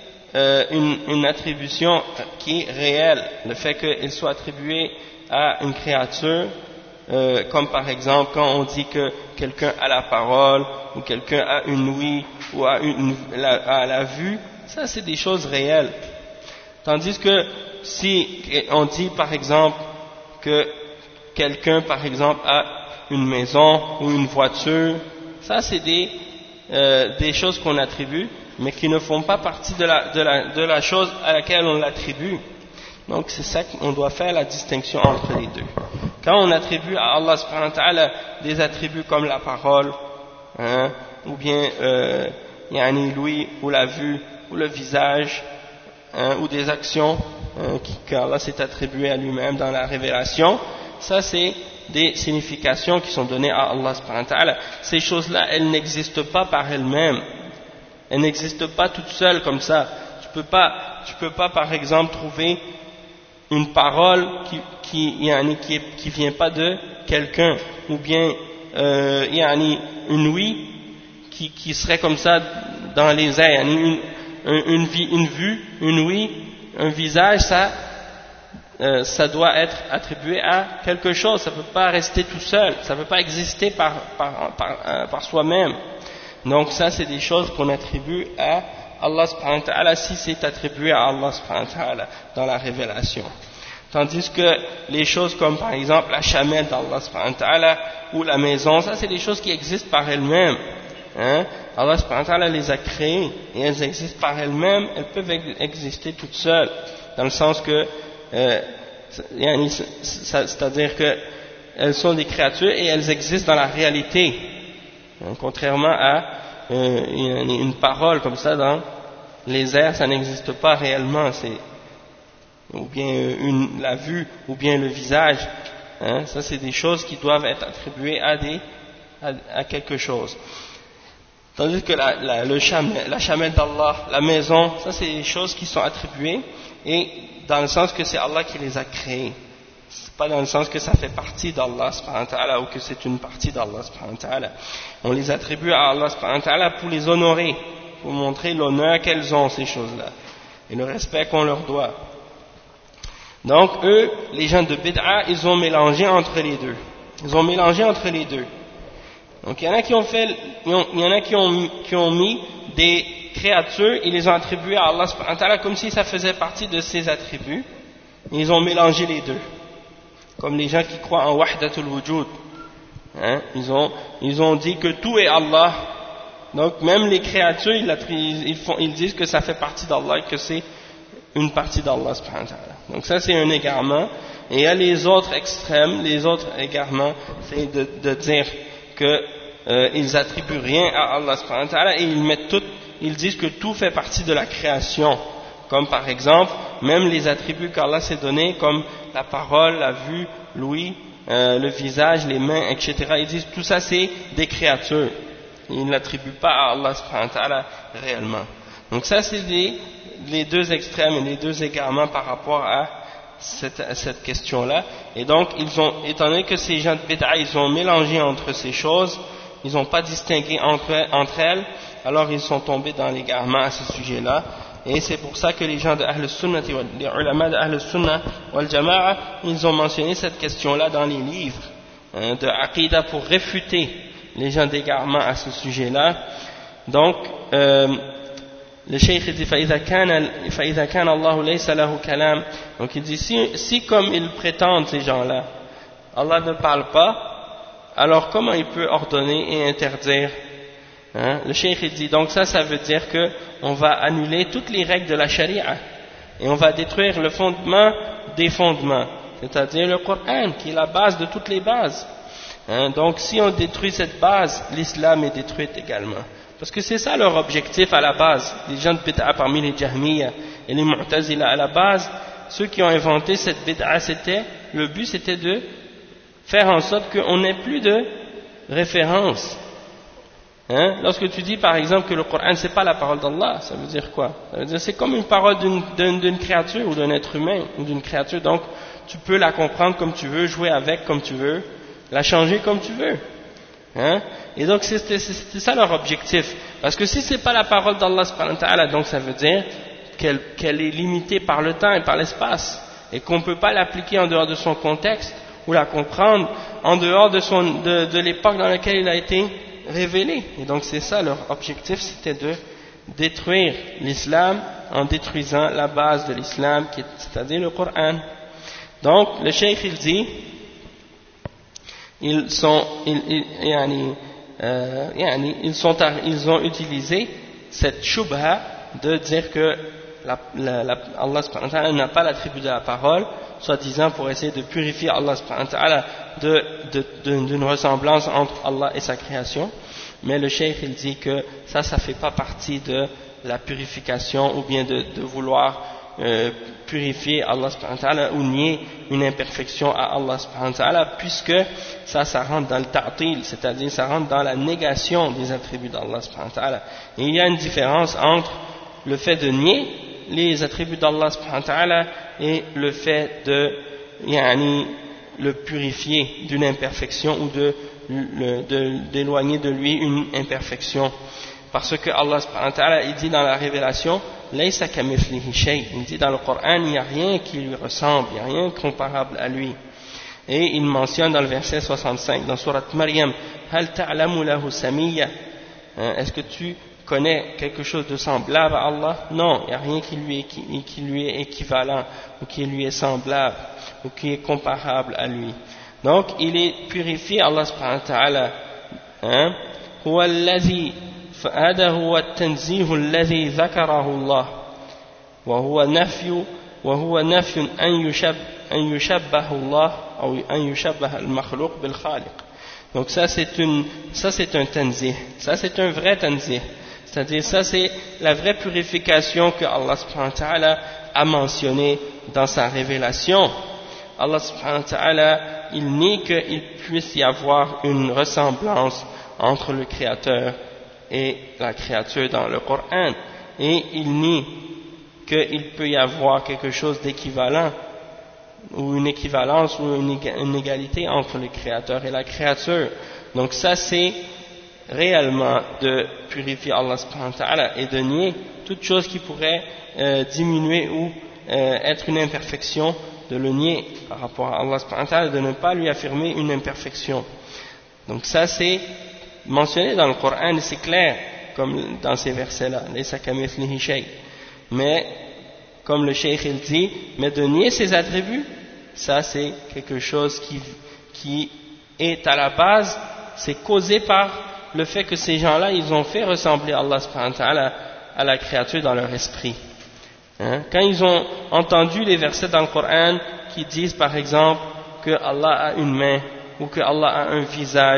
une attribution qui est réelle, le fait qu'elle soit attribuée à une créature, comme par exemple quand on dit que quelqu'un a la parole, ou quelqu'un a une ouïe, ou a la vue, ça c'est des choses réelles. Tandis que si on dit par exemple que quelqu'un par exemple a une maison ou une voiture, ça c'est des choses qu'on attribue, mais qui ne font pas partie de la chose à laquelle on l'attribue. Donc c'est ça qu'on doit faire la distinction entre les deux. Quand on attribue à Allah subhanahu wa ta'ala des attributs comme la parole, ou bien l'ouïe, ou la vue, ou le visage, ou des actions qu'Allah s'est attribué à lui-même dans la révélation, ça c'est des significations qui sont données à Allah subhanahu wa ta'ala. Ces choses-là, elles n'existent pas par elles-mêmes. Elles n'existent pas toutes seules comme ça. Tu peux pas par exemple trouver une parole qui vient pas de quelqu'un, ou bien une ouïe qui serait comme ça dans les airs, une vue, une ouïe, un visage, ça doit être attribué à quelque chose, ça ne peut pas rester tout seul, ça ne peut pas exister par soi-même. Donc ça c'est des choses qu'on attribue à Allah subhanahu wa ta'ala si c'est attribué à Allah subhanahu wa ta'ala dans la révélation. Tandis que les choses comme par exemple la chamelle d'Allah subhanahu wa ta'ala ou la maison, ça c'est des choses qui existent par elles-mêmes. Allah subhanahu wa ta'ala les a créées et elles existent par elles-mêmes, elles peuvent exister toutes seules, dans le sens que c'est-à-dire que elles sont des créatures et elles existent dans la réalité, contrairement à une parole comme ça dans les airs, ça n'existe pas réellement, ou bien la vue, ou bien le visage, ça c'est des choses qui doivent être attribuées à quelque chose. Tandis que la chamelle d'Allah, la maison, ça c'est des choses qui sont attribuées, et dans le sens que c'est Allah qui les a créées. C'est pas dans le sens que ça fait partie d'Allah subhanahu wa ta'ala ou que c'est une partie d'Allah subhanahu wa ta'ala. On les attribue à Allah subhanahu wa ta'ala pour les honorer, pour montrer l'honneur qu'elles ont, ces choses-là, et le respect qu'on leur doit. Donc eux, les gens de Bid'a, ils ont mélangé entre les deux. Donc il y en a qui ont mis des créatures, ils les ont attribuées à Allah subhanahu wa ta'ala comme si ça faisait partie de ses attributs. Ils ont mélangé les deux. Comme les gens qui croient en Wahdatul Wujud. Ils ont dit que tout est Allah. Donc même les créatures, ils disent que ça fait partie d'Allah et que c'est une partie d'Allah subhanahu wa ta'ala. Donc ça c'est un égarement. Et il y a les autres extrêmes, les autres égarements, c'est de dire que ils attribuent rien à Allah subhanahu wa ta'ala et ils disent que tout fait partie de la création, comme par exemple même les attributs qu'Allah s'est donnés comme la parole, la vue, l'ouïe, le visage, les mains, etc. Ils disent tout ça c'est des créatures, ils ne l'attribuent pas à Allah subhanahu wa ta'ala réellement. Donc ça c'est les deux extrêmes et les deux égarements par rapport à cette question-là. Et donc étant donné que ces gens de bid'a ils ont mélangé entre ces choses, ils n'ont pas distingué entre elles, alors ils sont tombés dans l'égarement à ce sujet-là. Et c'est pour ça que les gens de Ahl Sunnah, les ulama de Ahl Sunnah wal Jama'a, ils ont mentionné cette question-là dans les livres de Aqidah pour réfuter les gens d'égarement à ce sujet-là. Donc, le cheikh dit فإذا كان الله ليس له كلام, donc il dit si comme ils prétendent ces gens-là, Allah ne parle pas, alors comment il peut ordonner et interdire? Le cheikh dit donc ça veut dire que on va annuler toutes les règles de la charia et on va détruire le fondement des fondements, c'est-à-dire le Coran qui est la base de toutes les bases. Donc si on détruit cette base, l'islam est détruit également. Parce que c'est ça leur objectif à la base. Les gens de bid'a parmi les Jahmiya et les Mu'tazila à la base, ceux qui ont inventé cette bid'a, le but c'était de faire en sorte qu'on n'ait plus de référence. Lorsque tu dis par exemple que le Coran c'est pas la parole d'Allah, ça veut dire quoi? Ça veut dire c'est comme une parole d'une créature ou d'un être humain ou d'une créature, donc tu peux la comprendre comme tu veux, jouer avec comme tu veux, la changer comme tu veux. Et donc c'était ça leur objectif, parce que si c'est pas la parole d'Allah subhanahu wa ta'ala, donc ça veut dire qu'elle est limitée par le temps et par l'espace et qu'on ne peut pas l'appliquer en dehors de son contexte ou la comprendre en dehors de l'époque dans laquelle il a été révélé. Et donc c'est ça leur objectif, c'était de détruire l'islam en détruisant la base de l'islam, c'est-à-dire le Coran. Donc le cheikh il dit ils ont utilisé cette shubha de dire que Allah subhanahu wa ta'ala n'a pas l'attribut de la parole, soi-disant pour essayer de purifier Allah subhanahu wa ta'ala d'une ressemblance entre Allah et sa création. Mais le cheikh il dit que ça fait pas partie de la purification ou bien de vouloir purifier Allah subhanahu wa ta'ala ou nier une imperfection à Allah subhanahu wa ta'ala, puisque ça rentre dans le ta'til, c'est-à-dire ça rentre dans la négation des attributs d'Allah subhanahu wa ta'ala. Et il y a une différence entre le fait de nier les attributs d'Allah subhanahu wa ta'ala et le fait de le purifier d'une imperfection ou d'éloigner de lui une imperfection. Parce que Allah subhanahu wa ta'ala il dit dans la révélation Laysa kamithlihi shay, il dit dans le Coran il n'y a rien qui lui ressemble, il n'y a rien comparable à lui. Et il mentionne dans le verset 65 dans sourate Maryam Hal ta'lamu lahu samiyya, est-ce que tu connais quelque chose de semblable à Allah? Non, il n'y a rien qui lui est équivalent ou qui lui est semblable ou qui est comparable à lui. Donc il est purifié Allah subhanahu wa ta'ala. Huwa alladhi فهذا هو التنزيه الذي ذكره الله وهو نفي أن يشبه الله أو أن يشبه المخلوق بالخالق. Donc ça c'est un tanzih, ça c'est un vrai tanzih, c'est-à-dire ça c'est la vraie purification que Allah subhanahu wa ta'ala a mentionné dans sa révélation. Allah subhanahu wa ta'ala il nie qu'il puisse y avoir une ressemblance entre le Créateur et la créature dans le Coran, et il nie qu'il peut y avoir quelque chose d'équivalent ou une équivalence ou une égalité entre le créateur et la créature. Donc ça c'est réellement de purifier Allah subhanahu wa ta'ala et de nier toute chose qui pourrait diminuer ou être une imperfection, de le nier par rapport à Allah subhanahu wa ta'ala, de ne pas lui affirmer une imperfection. Donc ça c'est mentionné dans le Coran, c'est clair, comme dans ces versets-là, laysa kamithlihi shay. Mais, comme le cheikh il dit, mais de nier ses attributs, ça c'est quelque chose qui est à la base, c'est causé par le fait que ces gens-là, ils ont fait ressembler Allah subhanahu wa ta'ala à la créature dans leur esprit. Quand ils ont entendu les versets dans le Coran qui disent par exemple que Allah a une main, ou que Allah a un visage,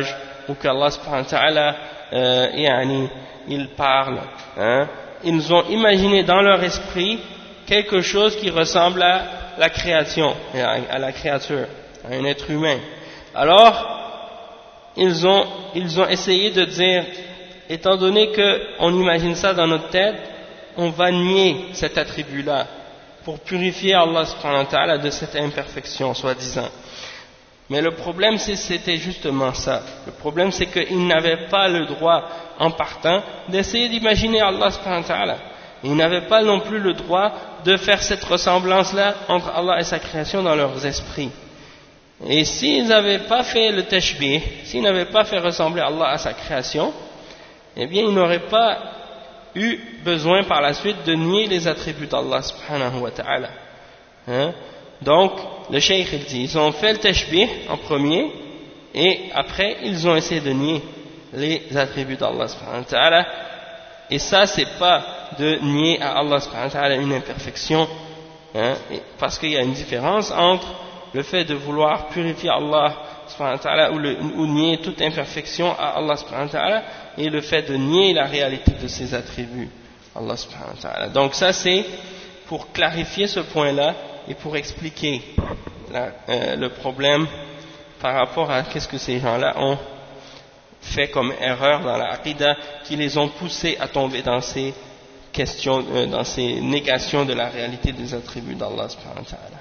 ou qu'Allah subhanahu wa ta'ala il parle, hein. Ils ont imaginé dans leur esprit quelque chose qui ressemble à la création, à la créature, à un être humain. Alors ils ont essayé de dire, étant donné qu'on imagine ça dans notre tête, on va nier cet attribut-là pour purifier Allah subhanahu wa ta'ala de cette imperfection, soi-disant. Mais le problème, c'était justement ça. Le problème, c'est qu'ils n'avaient pas le droit, en partant, d'essayer d'imaginer Allah subhanahu wa ta'ala. Ils n'avaient pas non plus le droit de faire cette ressemblance-là entre Allah et sa création dans leurs esprits. Et s'ils n'avaient pas fait le tashbih, s'ils n'avaient pas fait ressembler Allah à sa création, eh bien ils n'auraient pas eu besoin par la suite de nier les attributs d'Allah subhanahu wa ta'ala. Hein? Donc, le cheikh il dit, ils ont fait le tashbih en premier, et après ils ont essayé de nier les attributs d'Allah subhanahu wa ta'ala, et ça c'est pas de nier à Allah subhanahu wa ta'ala une imperfection, hein? Parce qu'il y a une différence entre le fait de vouloir purifier Allah subhanahu wa ta'ala ou nier toute imperfection à Allah subhanahu wa ta'ala, et le fait de nier la réalité de ses attributs Allah subhanahu wa ta'ala. Donc ça c'est pour clarifier ce point-là et pour expliquer le problème par rapport à qu'est-ce que ces gens-là ont fait comme erreur dans la aqidah qui les ont poussés à tomber dans ces questions, dans ces négations de la réalité des attributs d'Allah subhanahu wa ta'ala.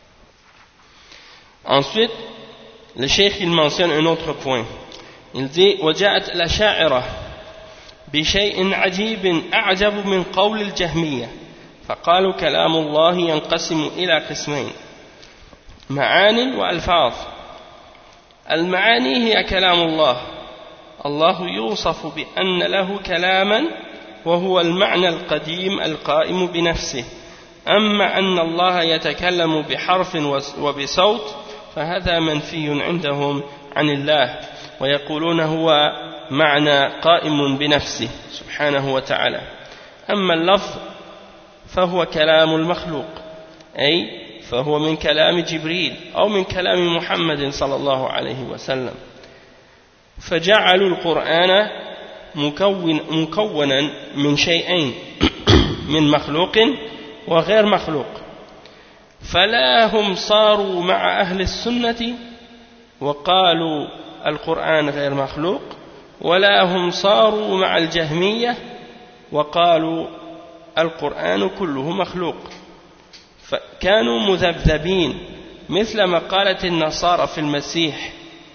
Ensuite, le cheikh il mentionne un autre point. Il dit وجاءت الأشاعرة بشيء عجيب أعجب من قول الجهمية فقالوا كلام الله ينقسم إلى قسمين معان وألفاظ. المعاني هي كلام الله، الله يوصف بأن له كلاما وهو المعنى القديم القائم بنفسه. أما أن الله يتكلم بحرف وبصوت فهذا منفي عندهم عن الله، ويقولون هو معنى قائم بنفسه سبحانه وتعالى. أما اللفظ فهو كلام المخلوق، أي فهو من كلام جبريل أو من كلام محمد صلى الله عليه وسلم. فجعلوا القرآن مكونا من شيئين من مخلوق وغير مخلوق، فلا هم صاروا مع أهل السنة وقالوا القرآن غير مخلوق، ولا هم صاروا مع الجهمية وقالوا القرآن كله مخلوق، فكانوا مذبذبين مثل ما قالت النصارى في المسيح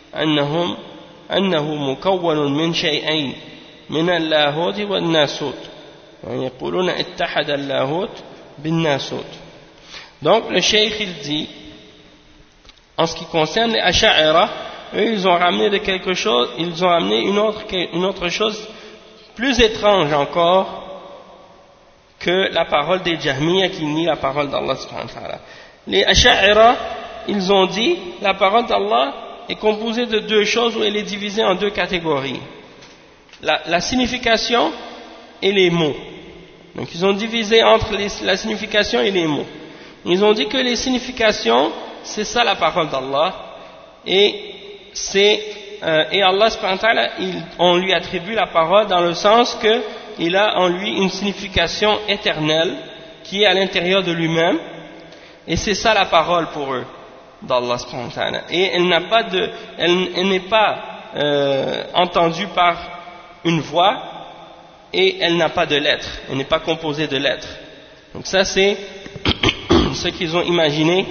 أنه مكون من شيئين من اللاهوت والناسوت، يعني يقولون اتحد اللاهوت بالناسوت. Donc le cheikh il dit, en ce qui concerne les Asha'ira, eux ils ont ramené de quelque chose, ils ont ramené une autre chose plus étrange encore que la parole des Jahmiya qui nie la parole d'Allah subhanahu wa ta'ala. Les Asha'ira, ils ont dit, la parole d'Allah est composée de deux choses, où elle est divisée en deux catégories. La signification et les mots. Donc ils ont divisé entre la signification et les mots. Ils ont dit que les significations, c'est ça la parole d'Allah, et Allah subhanahu wa ta'ala, on lui attribue la parole dans le sens que il a en lui une signification éternelle qui est à l'intérieur de lui-même, et c'est ça la parole pour eux d'Allah subhanahu wa ta'ala. Et elle n'est pas entendue par une voix, et elle n'a pas de lettres, elle n'est pas composée de lettres. Donc ça c'est ce qu'ils ont imaginé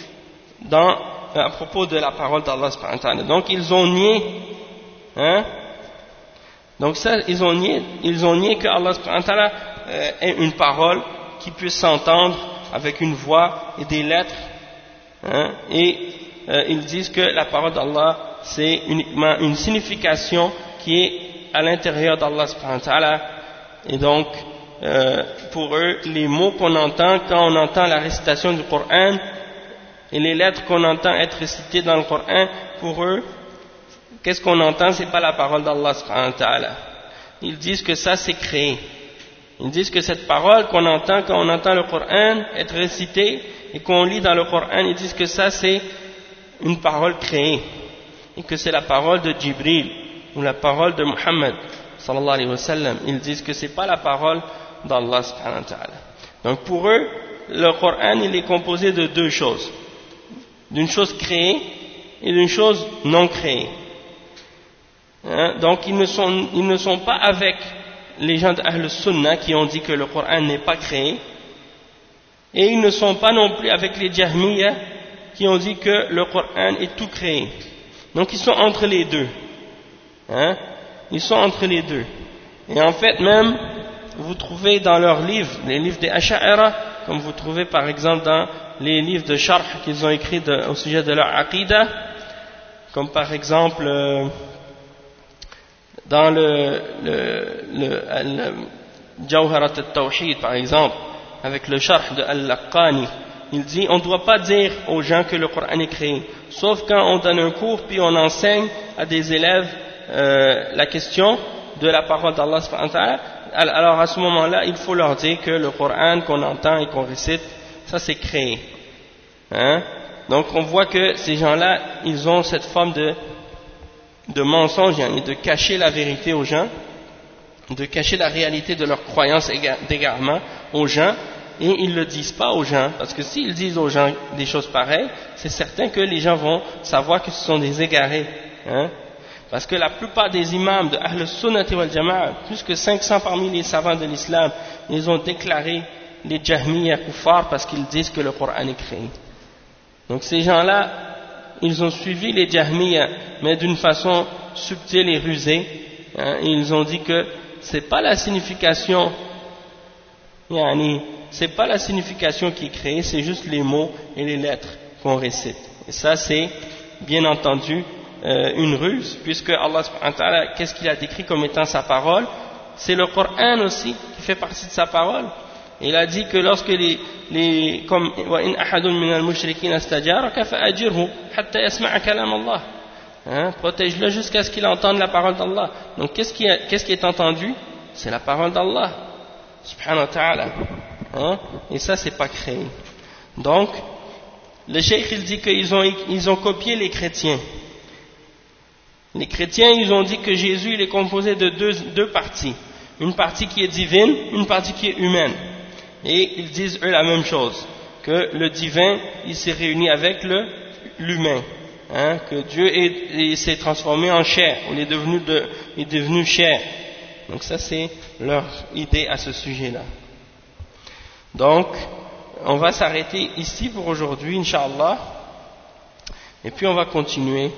à propos de la parole d'Allah subhanahu wa ta'ala. Donc ils ont nié, hein? Donc ça, ils ont nié que Allah subhanahu wa ta'ala ait une parole qui puisse s'entendre avec une voix et des lettres, hein? Et ils disent que la parole d'Allah c'est uniquement une signification qui est à l'intérieur d'Allah subhanahu wa ta'ala. Et donc pour eux, les mots qu'on entend quand on entend la récitation du Coran et les lettres qu'on entend être récitées dans le Coran, pour eux, qu'est-ce qu'on entend? C'est pas la parole d'Allah subhanahu wa ta'ala. Ils disent que ça c'est créé. Ils disent que cette parole qu'on entend quand on entend le Coran être récité et qu'on lit dans le Coran, ils disent que ça c'est une parole créée et que c'est la parole de Jibril ou la parole de Muhammad sallallahu alayhi wa sallam, ils disent que c'est pas la parole d'Allah subhanahu wa ta'ala. Donc pour eux, le Coran il est composé de deux choses, d'une chose créée et d'une chose non créée. Donc ils ne sont pas avec les gens d'Ahl Sunnah qui ont dit que le Coran n'est pas créé, et ils ne sont pas non plus avec les Jahmiyyah qui ont dit que le Coran est tout créé. Donc ils sont entre les deux. Ils sont entre les deux. Et en fait même, vous trouvez dans leurs livres, les livres des Asha'ira, comme vous trouvez par exemple dans les livres de Sharh qu'ils ont écrits au sujet de leur Aqidah, comme par exemple dans le Jawharat al-Tawhid par exemple, avec le Sharh de Al-Laqani, il dit on ne doit pas dire aux gens que le Coran est créé, sauf quand on donne un cours puis on enseigne à des élèves la question de la parole d'Allah subhanahu wa ta'ala. Alors à ce moment-là, il faut leur dire que le Coran qu'on entend et qu'on récite, ça c'est créé. Donc on voit que ces gens-là, ils ont cette forme de mensonge et de cacher la vérité aux gens, de cacher la réalité de leur croyance d'égarement aux gens, et ils ne le disent pas aux gens, parce que s'ils disent aux gens des choses pareilles, c'est certain que les gens vont savoir que ce sont des égarés. Parce que la plupart des imams de Ahl Sunnah wal Jama'a, plus que 500 parmi les savants de l'islam, ils ont déclaré les Jahmiyyah kuffar parce qu'ils disent que le Coran est créé. Donc ces gens-là, ils ont suivi les Jahmiyyah, mais d'une façon subtile et rusée. Et ils ont dit que c'est pas la signification, c'est pas la signification qui est créée, c'est juste les mots et les lettres qu'on récite. Et ça, c'est bien entendu une ruse, puisque Allah subhanahu wa ta'ala, qu'est-ce qu'il a décrit comme étant sa parole? C'est le Coran aussi qui fait partie de sa parole. Il a dit que lorsque comme وَإِنْ أَحَدٌ مِنَ الْمُشْرِكِينَ اسْتَجَارَكَ فَأَجِرْهُ حَتَّى يَسْمَعَ كَلَامَ اللَّهِ. Protège-le jusqu'à ce qu'il entende la parole d'Allah. Donc qu'est-ce qui est entendu? C'est la parole d'Allah subhanahu wa ta'ala. Et ça c'est pas créé. Donc le cheikh il dit qu'ils ont copié les chrétiens. Les chrétiens, ils ont dit que Jésus il est composé de deux parties. Une partie qui est divine, une partie qui est humaine. Et ils disent eux la même chose, que le divin, il s'est réuni avec l'humain. Que Dieu s'est transformé en chair, il est devenu chair. Donc ça c'est leur idée à ce sujet-là. Donc, on va s'arrêter ici pour aujourd'hui, Inch'Allah. Et puis on va continuer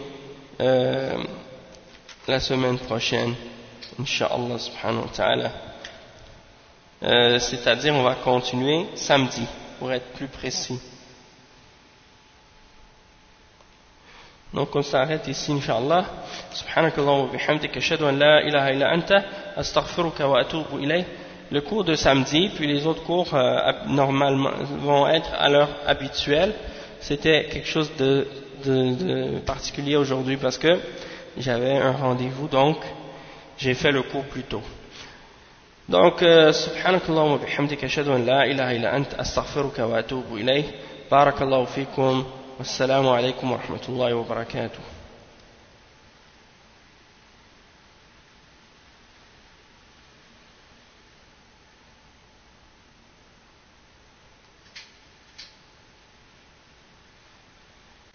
la semaine prochaine, Inch'Allah subhanahu wa ta'ala. C'est-à-dire on va continuer samedi, pour être plus précis. Donc on s'arrête ici, Inch'Allah. Subhanakallah wa bihamdika ashhadu an la ilaha illa anta astaghfiruka wa atubu ilayk. Le cours de samedi, puis les autres cours normalement vont être à l'heure habituelle. C'était quelque chose de particulier aujourd'hui parce que j'avais un rendez-vous, donc j'ai fait le cours plus tôt. Donc subhanakallah wa bihamdika ashhadu an la ilaha illa anta astaghfiruka wa atubu ilayk. Barakallahu fikum. Wassalamu alaikum wa rahmatullahi wa barakatuh.